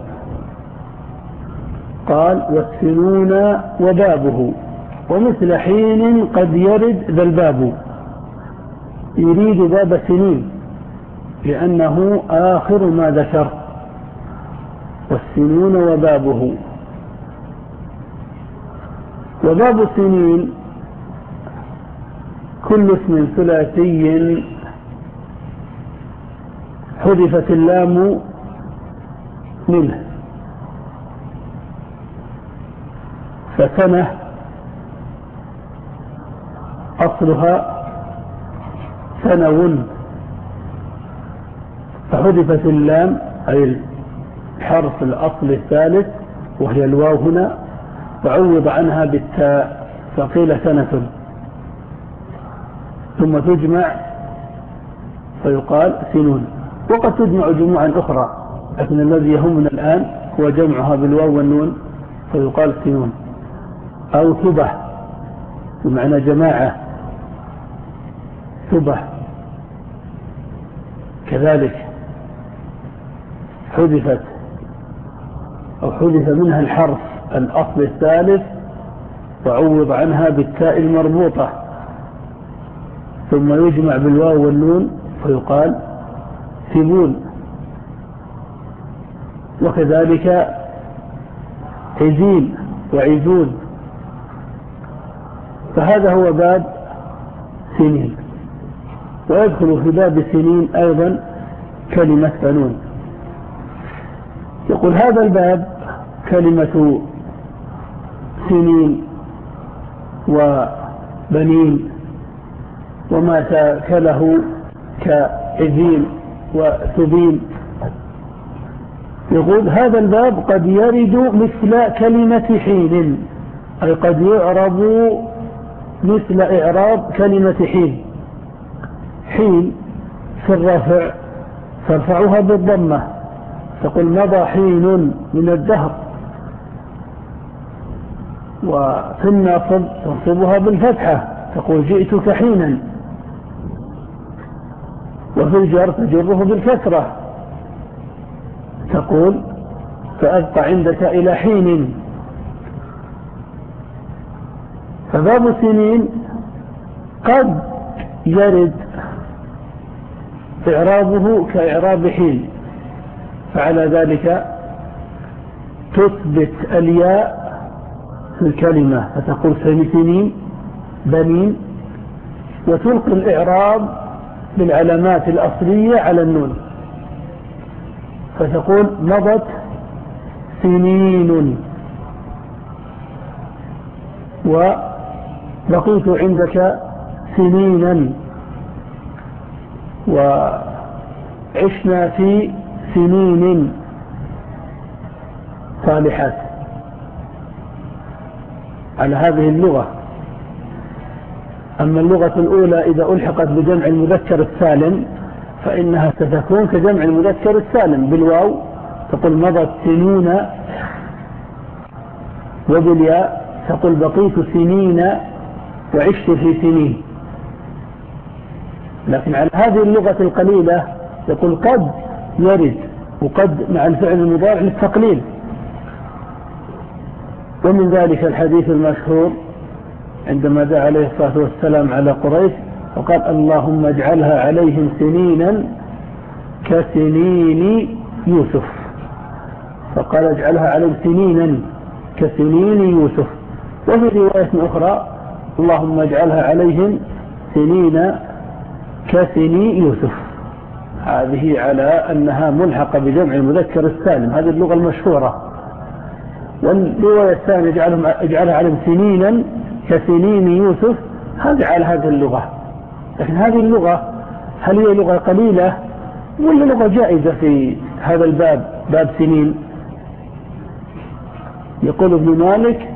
قال والسنون وبابه. ومثل حين قد يرد ذا الباب يريد باب سنين لأنه آخر ما ذكر، والسنون وبابه. وباب سنين كل اسم ثلاثي حذفت اللام منه، فسنة أصلها سنو، فحذفت اللام أي الحرف الأصل الثالث وهي الواو هنا، وعوض عنها بالتاء فقيل سنة، ثم تجمع فيقال سنون. وقد تجمع جموعا أخرى، لكن الذي يهمنا الآن هو جمعها بالواو والنون فيقال سنون. أو ثبة بمعنى جماعة، ثبة كذلك حذفت أو حذف منها الحرف الأصل الثالث وعوض عنها بالتاء المربوطة، ثم يجمع بالواو والنون فيقال ثبون. وكذلك عزين وعزون. فهذا هو باب سنين. ويدخل في باب سنين أيضا كلمة بنون. يقول هذا الباب كلمة سنين وبنين وما تاكله كعزين وثبين. يقول هذا الباب قد يرد مثل كلمة حين، أي قد يعرب مثل إعراب كلمة حين. حين في الرفع ترفعها بالضمة تقول مضى حين من الدهر، وفي النصب تنصبها بالفتحة تقول جئتك حينا. وفي الجر تجره بالكسرة، تقول فأبقى عندك إلى حين. فباب سنين قد يرد إعرابه كإعراب حين، فعلى ذلك تثبت الياء في الكلمة فتقول سنين بنين، وتلقي الإعراب بالعلامات الأصلية على النون فتقول مضت سنين وبقيت عندك سنينا وعشنا في سنين صالحات على هذه اللغة. أما اللغة الأولى إذا ألحقت بجمع المذكر السالم فإنها ستكون كجمع المذكر السالم بالواو، تقول مضت سنين، وبالياء تقول بقيت سنين وعشت في سنين. لكن على هذه اللغة القليلة يقول قد يرد، وقد مع الفعل المضارع للتقليل. ومن ذلك الحديث المشهور عندما دعا عليه الصلاة والسلام على قريش وقال اللهم اجعلها عليهم سنينا كسنين يوسف، فقال اجعلها عليهم سنينا كسنين يوسف. وفي رواية أخرى اللهم اجعلها عليهم سنين كسني يوسف، هذه على أنها ملحقة بجمع المذكر السالم، هذه اللغة المشهورة. والرواية الثانية اجعلها عليهم سنينا كسنين يوسف، هذه على هذه اللغة. لكن هذه اللغة هل هي لغة قليلة ولا لغة جائزة في هذا الباب، باب سنين؟ يقول ابن مالك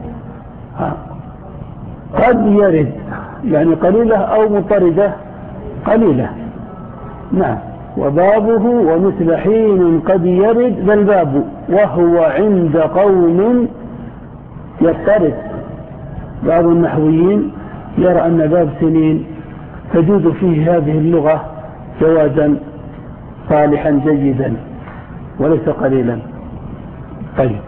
قد يرد يعني قليلة أو مضطردة قليلة. نعم. وبابه ومثل حين قد يرد ذا الباب وهو عند قوم يضطرد. بعض النحويين يرى أن باب سنين تجوز فيه هذه اللغة جوازا صالحا جيدا وليس قليلا. طيب،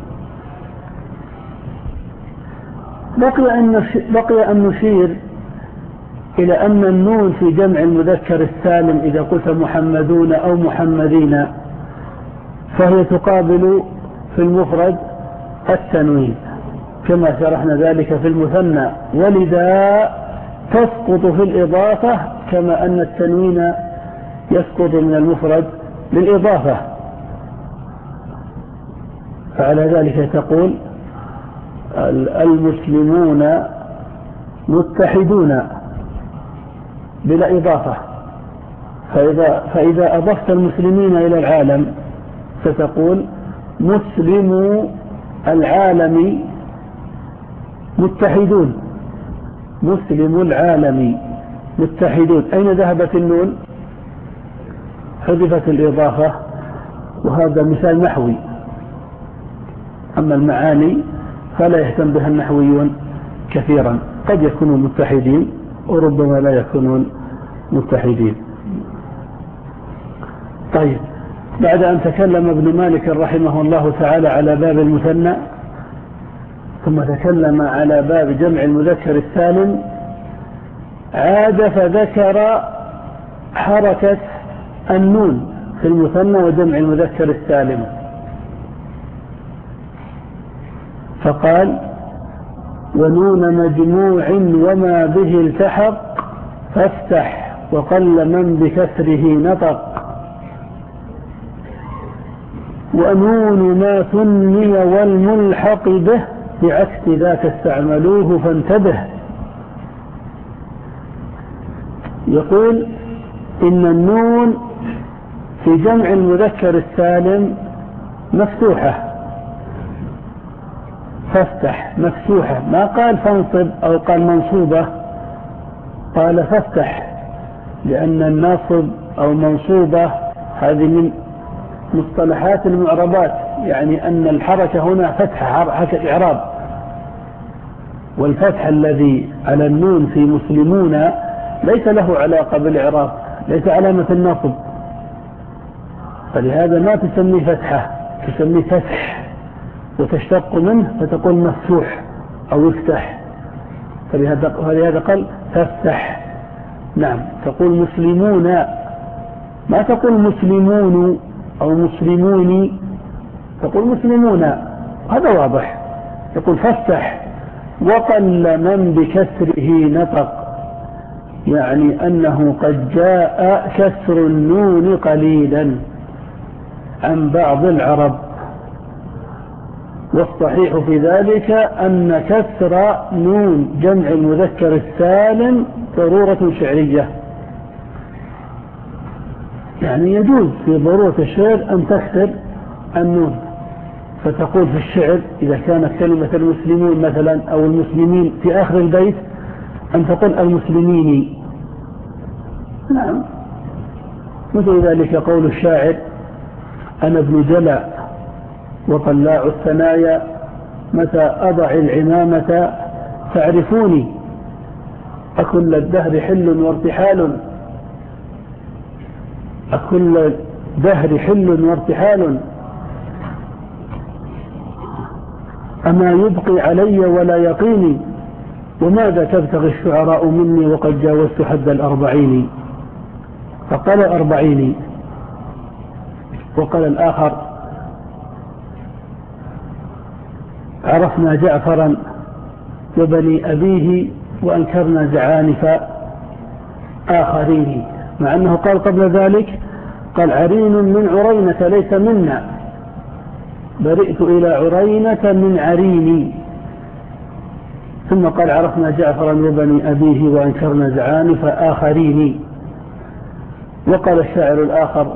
بقي أن بقي أن نشير إلى أن النون في جمع المذكر السالم إذا قلت محمدون أو محمدين فهي تقابل في المفرد التنوين كما شرحنا ذلك في المثنى، ولذا تسقط في الإضافة كما أن التنوين يسقط من المفرد للإضافة. فعلى ذلك تقول المسلمون متحدون بلا إضافة، فإذا, فإذا أضفت المسلمين إلى العالم ستقول مسلم العالم متحدون، مسلم العالم متحدون. أين ذهبت النون؟ حذفت الإضافة، وهذا مثال نحوي. أما المعاني فلا يهتم بها النحويون كثيرا، قد يكونوا متحدين وربما لا يكونون متحدين. طيب، بعد أن تكلم ابن مالك رحمه الله تعالى على باب المثنى ثم تكلم على باب جمع المذكر السالم، عاد فذكر حركة النون في المثنى وجمع المذكر السالم، فقال ونون مجموع وما به التحق فافتح وقل من بكسره نطق، ونون ما ثني والملحق به بعكس ذاك استعملوه فانتبه. يقول إن النون في جمع المذكر السالم مفتوحة، فافتح مفتوحة، ما قال فانصب أو قال منصوبة، قال فافتح، لأن الناصب أو منصوبة هذه من مصطلحات المعربات، يعني أن الحركة هنا فتحة، حركة إعراب، والفتح الذي على النون في مسلمون ليس له علاقة بالإعراب، ليس علامة النصب، فلهذا ما تسميه فتحة، تسميه فتح، وتشتق منه فتقول مفتوح أو افتح، فلهذا قال تفتح. نعم، تقول مسلمون، ما تقول مسلمون أو مسلمون، تقول مسلمون، هذا واضح. يقول فافتح. وقل من بكسره نطق، يعني أنه قد جاء كسر النون قليلا عن بعض العرب، والصحيح في ذلك أن كسر نون جمع المذكر السالم ضرورة شعرية، يعني يجوز في ضرورة الشعر أن تكسر النون، فتقول في الشعر إذا كانت كلمة المسلمون مثلا أو المسلمين في آخر البيت أن تقول المسلمين. نعم، مثل ذلك قول الشاعر أنا ابن جلع وطلاع الثنايا، متى أضع العمامة تعرفوني، أكل الدهر حل وارتحال، أكل الدهر حل وارتحال، أما يبقي علي ولا يقيني، وماذا تبتغي الشعراء مني وقد جاوزت حد الأربعين. فقال أربعين. وقال الآخر عرفنا جعفرا وبني أبيه وأنكرنا زعانف آخرين، مع أنه قال قبل ذلك قال عرين من عرينة ليس منا، برئت إلى عرينة من عريني، ثم قال عرفنا جعفرا وبني أبيه وأنكرنا زعانف آخرين. وقال الشاعر الآخر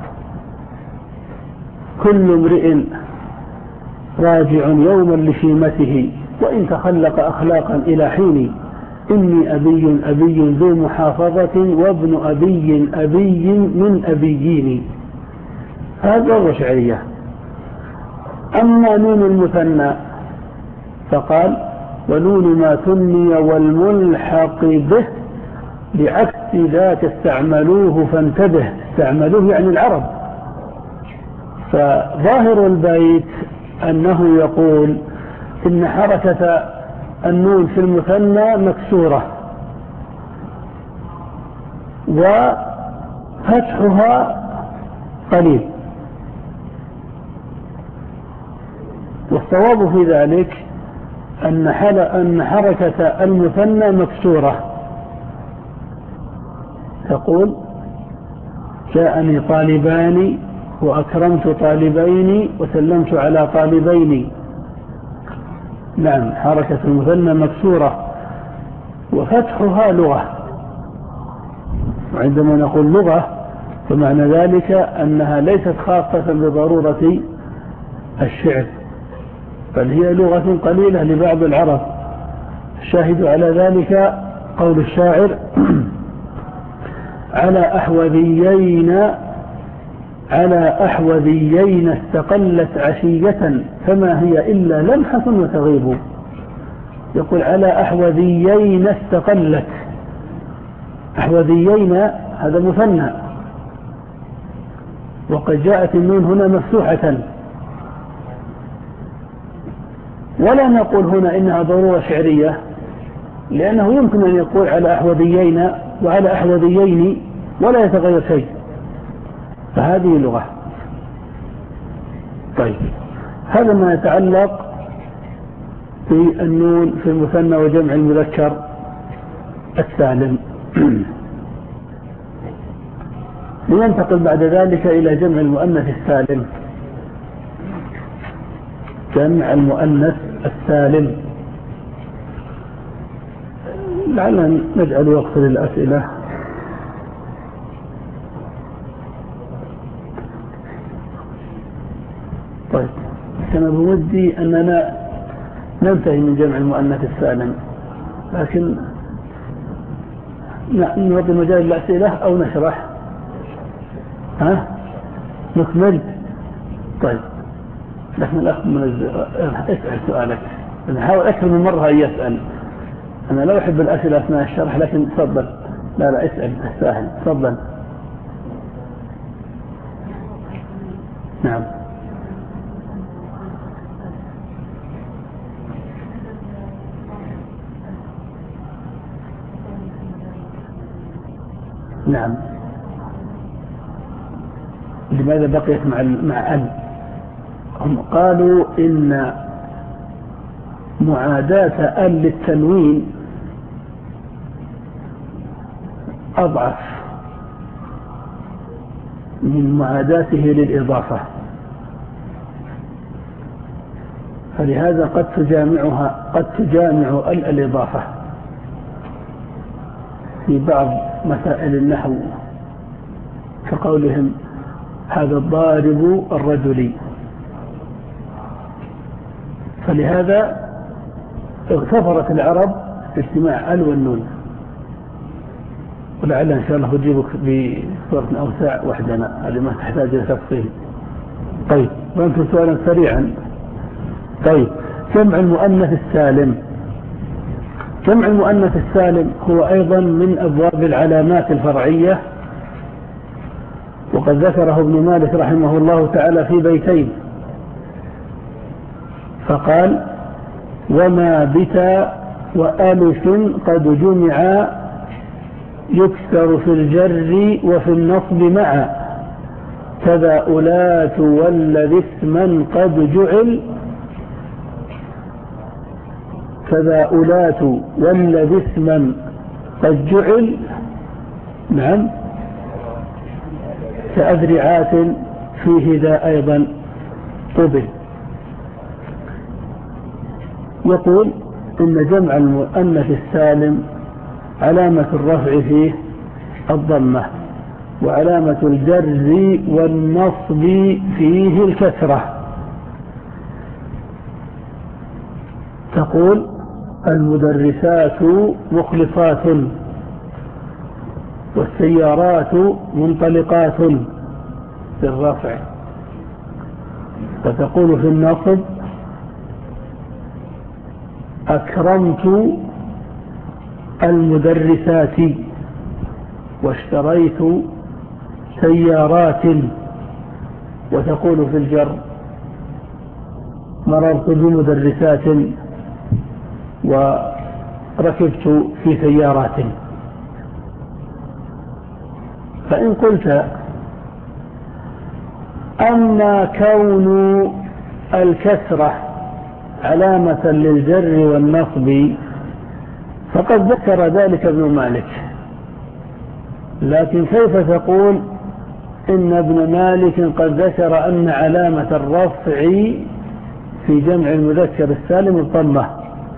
كل امرئ راجع يوما لشيمته، وإن تخلق أخلاقا إلى حين، إني أبي أبي ذو محافظة وابن أبي أبي من أبيين. هذا هو شعرية. أما نون المثنى فقال ونون ما ثني والملحق به بعكس ذاك استعملوه فانتبه. استعملوه يعني العرب. فظاهر البيت أنه يقول إن حركة النون في المثنى مكسورة وفتحها قليل، والصواب في ذلك أن أن حركة المثنى مكسورة. تقول جاءني طالبان وأكرمت طالبين وسلمت على طالبين. نعم، حركة المثنى مكسورة وفتحها لغة، وعندما نقول لغة فمعنى ذلك أنها ليست خاصة بضرورة الشعر، بل هي لغة قليلة لبعض العرب. الشاهد على ذلك قول الشاعر على أحوذيين على أحوذيين استقلت عشية فما هي إلا لمحة وتغيب. يقول على أحوذيين استقلت. أحوذيين هذا مثنى، وقد جاءت النون هنا مفتوحة، ولا نقول هنا إنها ضرورة شعرية، لأنه يمكن أن يقول على أحوذيين وعلى أحوذيين ولا يتغير شيء، فهذه لغة. طيب، هذا ما يتعلق في النون في المثنى وجمع المذكر السالم. لننتقل بعد ذلك إلى جمع المؤنث السالم. جمع المؤنث السالم، لعلنا نجعل وقت للأسئلة. طيب، كان بودي أننا ننتهي من جمع المؤنث السالم، لكن نعطي مجال للأسئلة أو نشرح. ها نكمل. طيب، نحن الأخ من اسأل سؤالك، نحاول أكثر من مرة أن يسأل. أنا لا أحب الأسئلة أثناء الشرح، لكن تفضل. لا لا اسأل الساهل، تفضل. نعم. نعم. لماذا بقيت مع مع ال؟ هم قالوا إن معاداة ال للتنوين أضعف من معاداته للإضافة، فلهذا قد تجامعها قد تجامع ال الإضافة في بعض مسائل النحو، كقولهم هذا الضارب الرجلي، فلهذا اغتفرت العرب باجتماع ال والنون. ولعل إن شاء الله أجيبك بصورة أوسع وحدنا، هذه ما تحتاج إلى تفصيل. طيب، وأنتم سؤالا سريعا. طيب، جمع المؤنث السالم. جمع المؤنث السالم هو أيضا من أبواب العلامات الفرعية، وقد ذكره ابن مالك رحمه الله تعالى في بيتين، فقال: وما بتا وألف قد جمع يكسر في الجر وفي النصب معا، كذا أولات والذي اسما قد جعل كذا أولات والذي اسما قد جعل نعم كأذرعات فيه ذا أيضا قبل. يقول إن جمع المؤنث السالم علامة الرفع فيه الضمة، وعلامة الجر والنصب فيه الكسرة. تقول: المدرسات مخلصات، والسيارات منطلقات بالرفع. وتقول في النصب: أكرمت المدرسات، واشتريت سيارات. وتقول في الجر: مررت بمدرسات وركبت في سيارات. فإن قلت أما كون الكسرة علامة للجر والنصب فقد ذكر ذلك ابن مالك، لكن كيف تقول إن ابن مالك قد ذكر أن علامة الرفع في جمع المذكر السالم الضمة،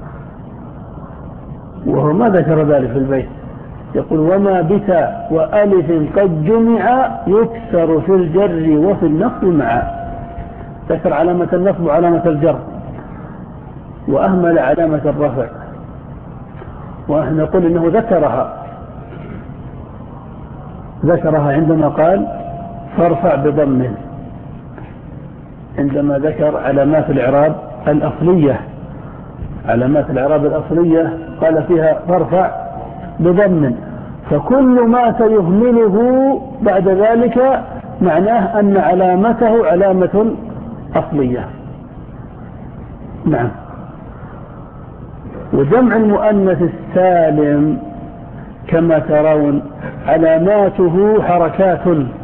وهو ما ذكر ذلك في البيت؟ يقول: وما بتا وألف قد جمع يكسر في الجر وفي النصب معا. ذكر علامة النصب وعلامة الجر وأهمل علامة الرفع، ونحن نقول إنه ذكرها ذكرها عندما قال: فارفع بضم، عندما ذكر علامات الإعراب الأصلية علامات الإعراب الأصلية قال فيها: فارفع بضم. فكل ما سيهمله بعد ذلك معناه أن علامته علامة أصلية. نعم. وجمع المؤنث السالم كما ترون علاماته حركات،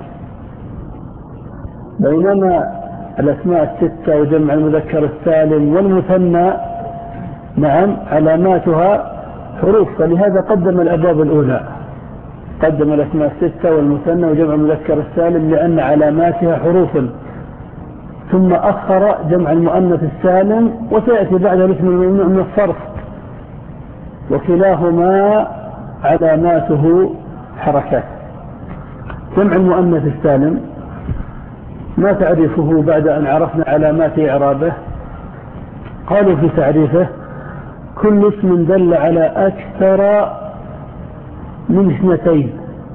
بينما الأسماء الستة وجمع المذكر السالم والمثنى نعم علاماتها حروف. فلهذا قدم الأبواب الأولى، قدم الأسماء الستة والمثنى وجمع المذكر السالم لأن علاماتها حروف، ثم أخر جمع المؤنث السالم وسيأتي بعد الاسم الممنوع من الصرف، وكلاهما علاماته حركات. جمع المؤنث السالم ما تعرفه بعد أن عرفنا علامات إعرابه؟ قالوا في تعريفه: كل اسم دل على أكثر من اثنتين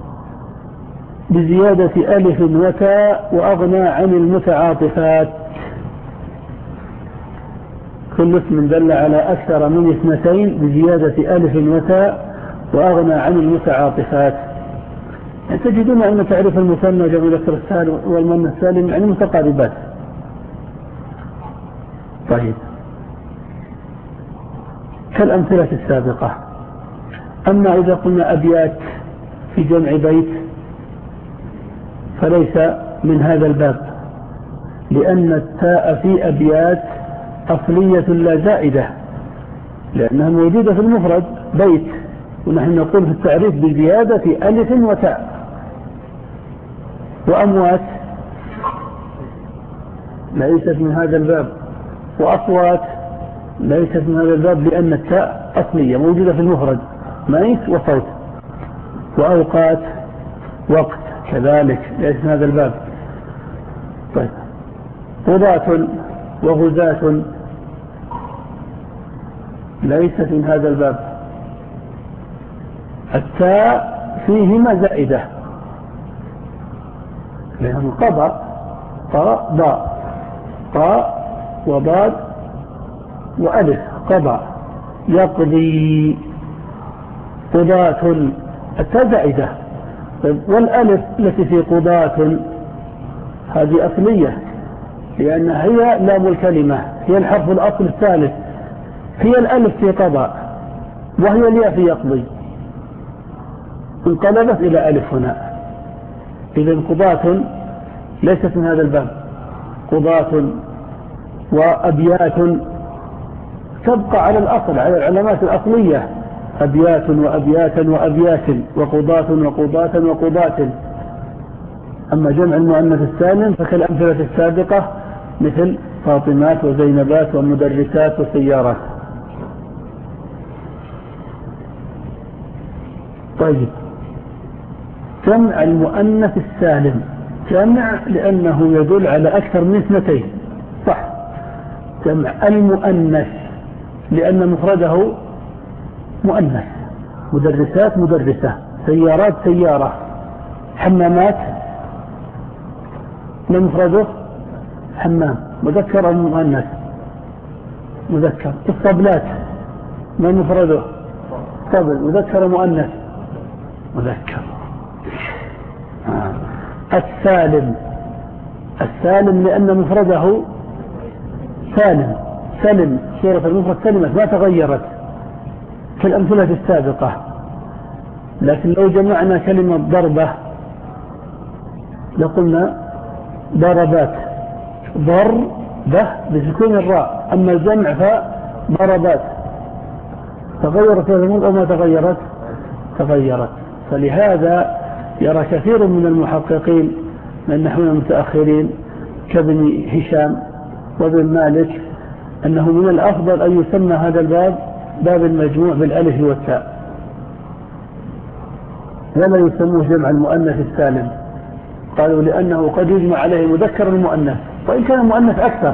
بزيادة ألف وتاء وأغنى عن المتعاطفات. كل اسم دل على أكثر من اثنتين بزيادة ألف وتاء وأغنى عن المتعاطفات. يعني تجدون أن تعريف المثنى جمع المذكر السالم والمؤنث السالم يعني متقاربات. طيب، كالأمثلة السابقة. أما إذا قلنا أبيات في جمع بيت فليس من هذا الباب، لأن التاء في أبيات أصلية لا زائدة، لأنها موجودة في المفرد بيت، ونحن نقول في التعريف بزيادة ألف وتاء. وأموات ليست من هذا الباب، وأصوات ليست من هذا الباب، لأن التاء أصلية موجودة في المفرد ميت وصوت. وأوقات وقت كذلك ليس من هذا الباب. طيب، قضاة وغزاة ليست من هذا الباب، التاء فيهما زائدة، لأنه قضى قاء ضاء قاء وضاد وألف قضى يقضي. قضاة التاء زائدة. والألف التي في قضاة هذه أصلية، لأنها هي لام الكلمة، هي الحرف الأصل الثالث، هي الألف في قضاء وهي الياء في يقضي، انقلبت إلى ألف هنا. إذن قضاة ليست من هذا الباب. قضاة وأبيات تبقى على الأصل، على العلامات الأصلية، أبيات وأبياتا وأبيات وقضاة وقضاة وقضاة. أما جمع المؤنث السالم فكالأمثلة السابقة مثل فاطمات وزينبات ومدرسات وسيارات. طيب، جمع المؤنث السالم جمع لأنه يدل على أكثر من اثنتين، صح. جمع المؤنث لأن مفرده مؤنث، مدرسات مدرسة، سيارات سيارة، حمامات ما مفرده حمام مذكر مؤنث مذكر. الصبلات ما مفرده صبل مذكر مؤنث مذكر. آه. السالم السالم لأن مفرده سالم، سلم، صورة المفرد سلمت ما تغيرت كالأمثلة السابقة. لكن لو جمعنا كلمة ضربة لقلنا ضربات، ضربة بسكون الراء. أما الجمع فضربات، تغيرت صورة المفرد أو ما تغيرت تغيرت. فلهذا يرى كثير من المحققين من نحو المتأخرين كابن هشام وابن مالك أنه من الأفضل أن يسمى هذا الباب باب المجموع بالألف والتاء، ولا يسموه جمع المؤنث السالم. قالوا لأنه قد يجمع عليه مذكر المؤنث، وإن كان المؤنث أكثر،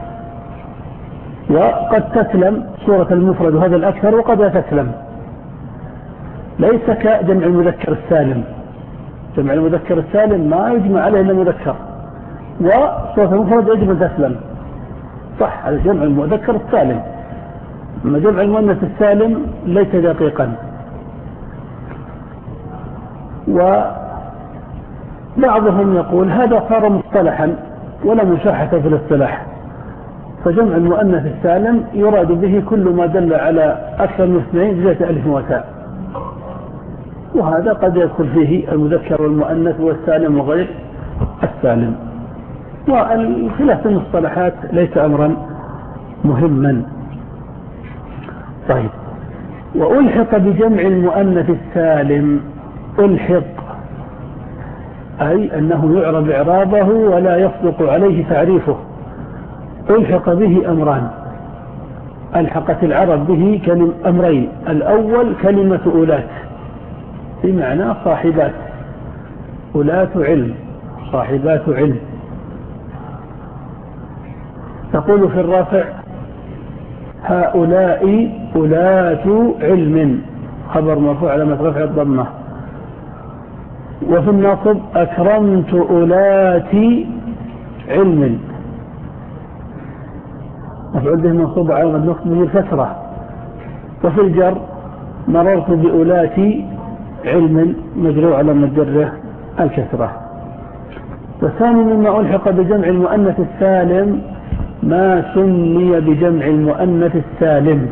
وقد تسلم صورة المفرد وهذا الأكثر وقد لا تسلم، ليس كجمع المذكر السالم. جمع المذكر السالم ما يجمع عليه إلا مذكر، وصورة المفرد يجب أن تسلم، صح. هذا جمع المذكر السالم. أما جمع المؤنث السالم ليس دقيقا. وبعضهم يقول هذا صار مصطلحا ولا مشاحة في الاصطلاح، فجمع المؤنث السالم يراد به كل ما دل على أكثر من اثنين زيادة ألف وتاء، وهذا قد يدخل فيه المذكر والمؤنث والسالم وغير السالم. والخلاف في المصطلحات ليس أمرا مهما. طيب، وألحق بجمع المؤنث السالم، ألحق أي أنه يعرب إعرابه ولا يصدق عليه تعريفه. ألحق به أمران، ألحقت العرب به كلمة أمرين. الأول كلمة أولات بمعنى صاحبات، أولات علم، صاحبات علم. تقول في الرافع هؤلاء أولات علم، خبر مرفوع على رفع الضمة. وفي النصب أكرمت أولات علم، مفعول به منصوب على النصب بالكسرة. وفي الجر مررت بأولات علم مجرور على مجره الكسرة. والثاني مما ألحق بجمع المؤنث السالم ما سمي بجمع المؤنث السالم،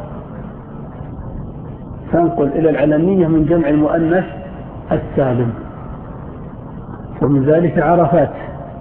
تنقل إلى العلمية من جمع المؤنث السالم، ومن ذلك عرفات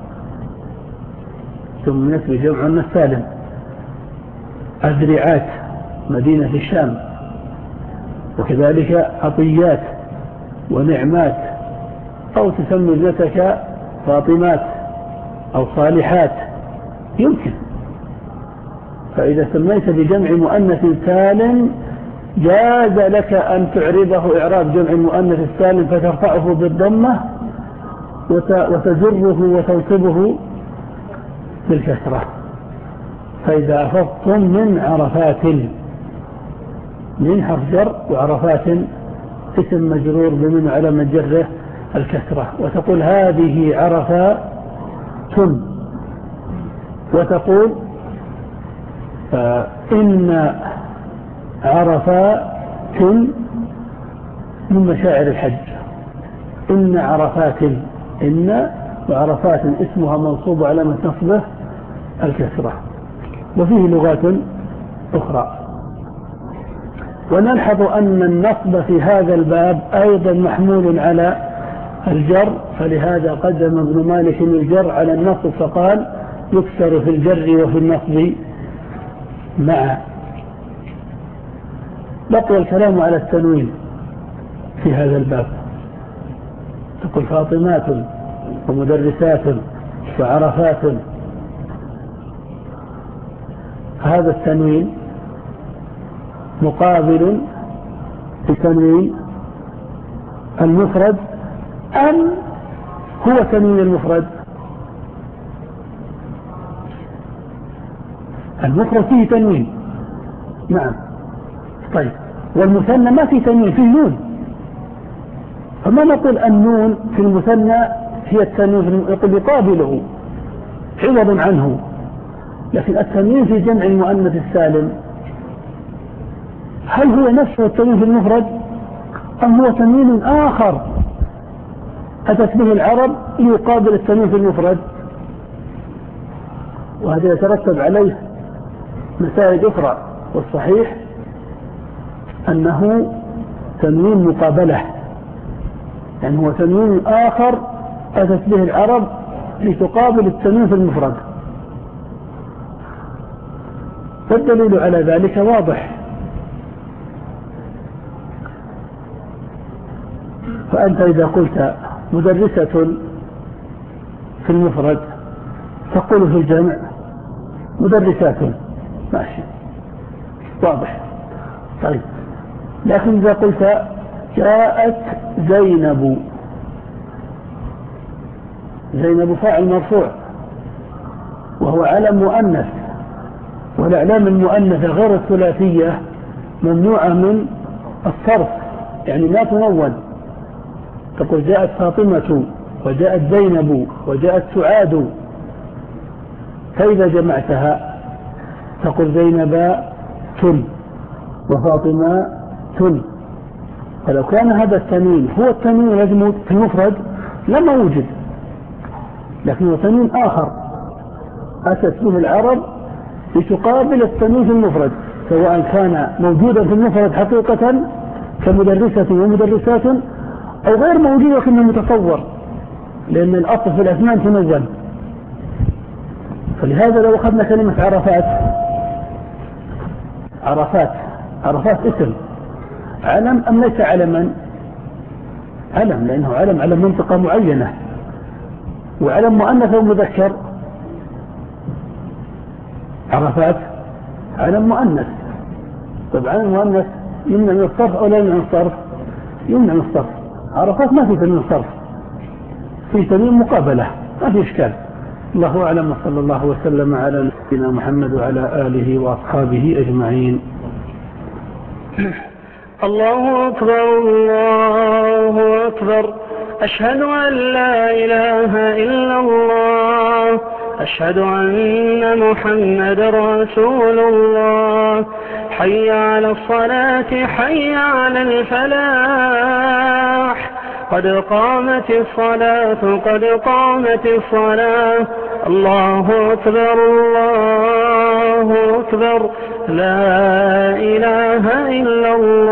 سميت بجمع المؤنث السالم، أذرعات مدينة الشام، وكذلك عطيات ونعمات، أو تسمي ابنتك فاطمات أو صالحات يمكن. فإذا سميت بجمع مؤنث سالم جاز لك أن تعربه إعراب جمع المؤنث السالم فترفعه بالضمة وتجره وتنصبه بالكسرة. فإذا أفضتم من عرفات، من حرف جر، وعرفات اسم مجرور بمن على مجره الكسرة، وتقول هذه عرفات، وتقول إن عرفات من مشاعر الحج، إن عرفات، إن وعرفات اسمها منصوب على نصبه الكسرة. وفيه لغات أخرى. ونلحظ أن النصب في هذا الباب أيضا محمول على الجر، فلهذا قدم ابن مالك الجر على النصب فقال يكسر في الجر وفي النصب معا. بقي الكلام على التنوين في هذا الباب، تقول فاطمات ومدرسات وعرفات. هذا التنوين مقابل لتنوين المفرد أم هو تنوين المفرد؟ المفرد فيه تنوين، نعم، طيب، والمثنى ما فيه تنوين، فيه نون. فما نقول النون في المثنى هي التنوين، يقول يقابله عوض عنه. لكن التنوين في جمع المؤنث السالم هل هو نفسه التنوين في المفرد أم هو تنوين آخر أتت به العرب يقابل التنوين في المفرد؟ وهذا يترتب عليه مسائل أخرى، والصحيح أنه تنوين مقابلة، يعني هو تنوين آخر أتت به العرب لتقابل التنوين في المفرد. والدليل على ذلك واضح. فأنت إذا قلت مدرسة في المفرد تقول في الجمع مدرسات، ماشي، واضح. طيب، لكن إذا قلت جاءت زينب، زينب فاعل مرفوع وهو علم مؤنث، والأعلام المؤنثة غير الثلاثية ممنوعة من الصرف، يعني لا تنون. تقول جاءت فاطمة وجاءت زينب وجاءت سعاد، فإذا جمعتها تقول زينب تل وفاطمة تل. فلو كان هذا التنوين هو التنوين الذي في المفرد لما وجد، لكنه تنوين آخر أتت به العرب لتقابل التنوين في المفرد، سواء كان موجودا في المفرد حقيقة كمدرسة ومدرسات أو غير موجود لكنه متصور، لأن الأصل في الأسنان تنون. فلهذا لو أخذنا كلمة عرفات، عرفات عرفات اسم علم أم ليس علما؟ علم، لأنه علم على منطقة معينة، وعلم مؤنث ومذكر. عرفات علم مؤنث، طبعا المؤنث يمنع من الصرف أو لا يمنع من الصرف؟ يمنع من الصرف. عرفات ما في تنوين صرف، في تنوين مقابلة، ما في إشكال. الله أعلم، وصلى الله وسلم على نبينا محمد وعلى آله وأصحابه أجمعين. الله أكبر، الله أكبر، أشهد أن لا إله إلا الله، أشهد أن محمد رسول الله. حي على الصلاة حي على الفلاح قد قامت الصلاة قد قامت الصلاة الله أكبر الله أكبر لا إله إلا الله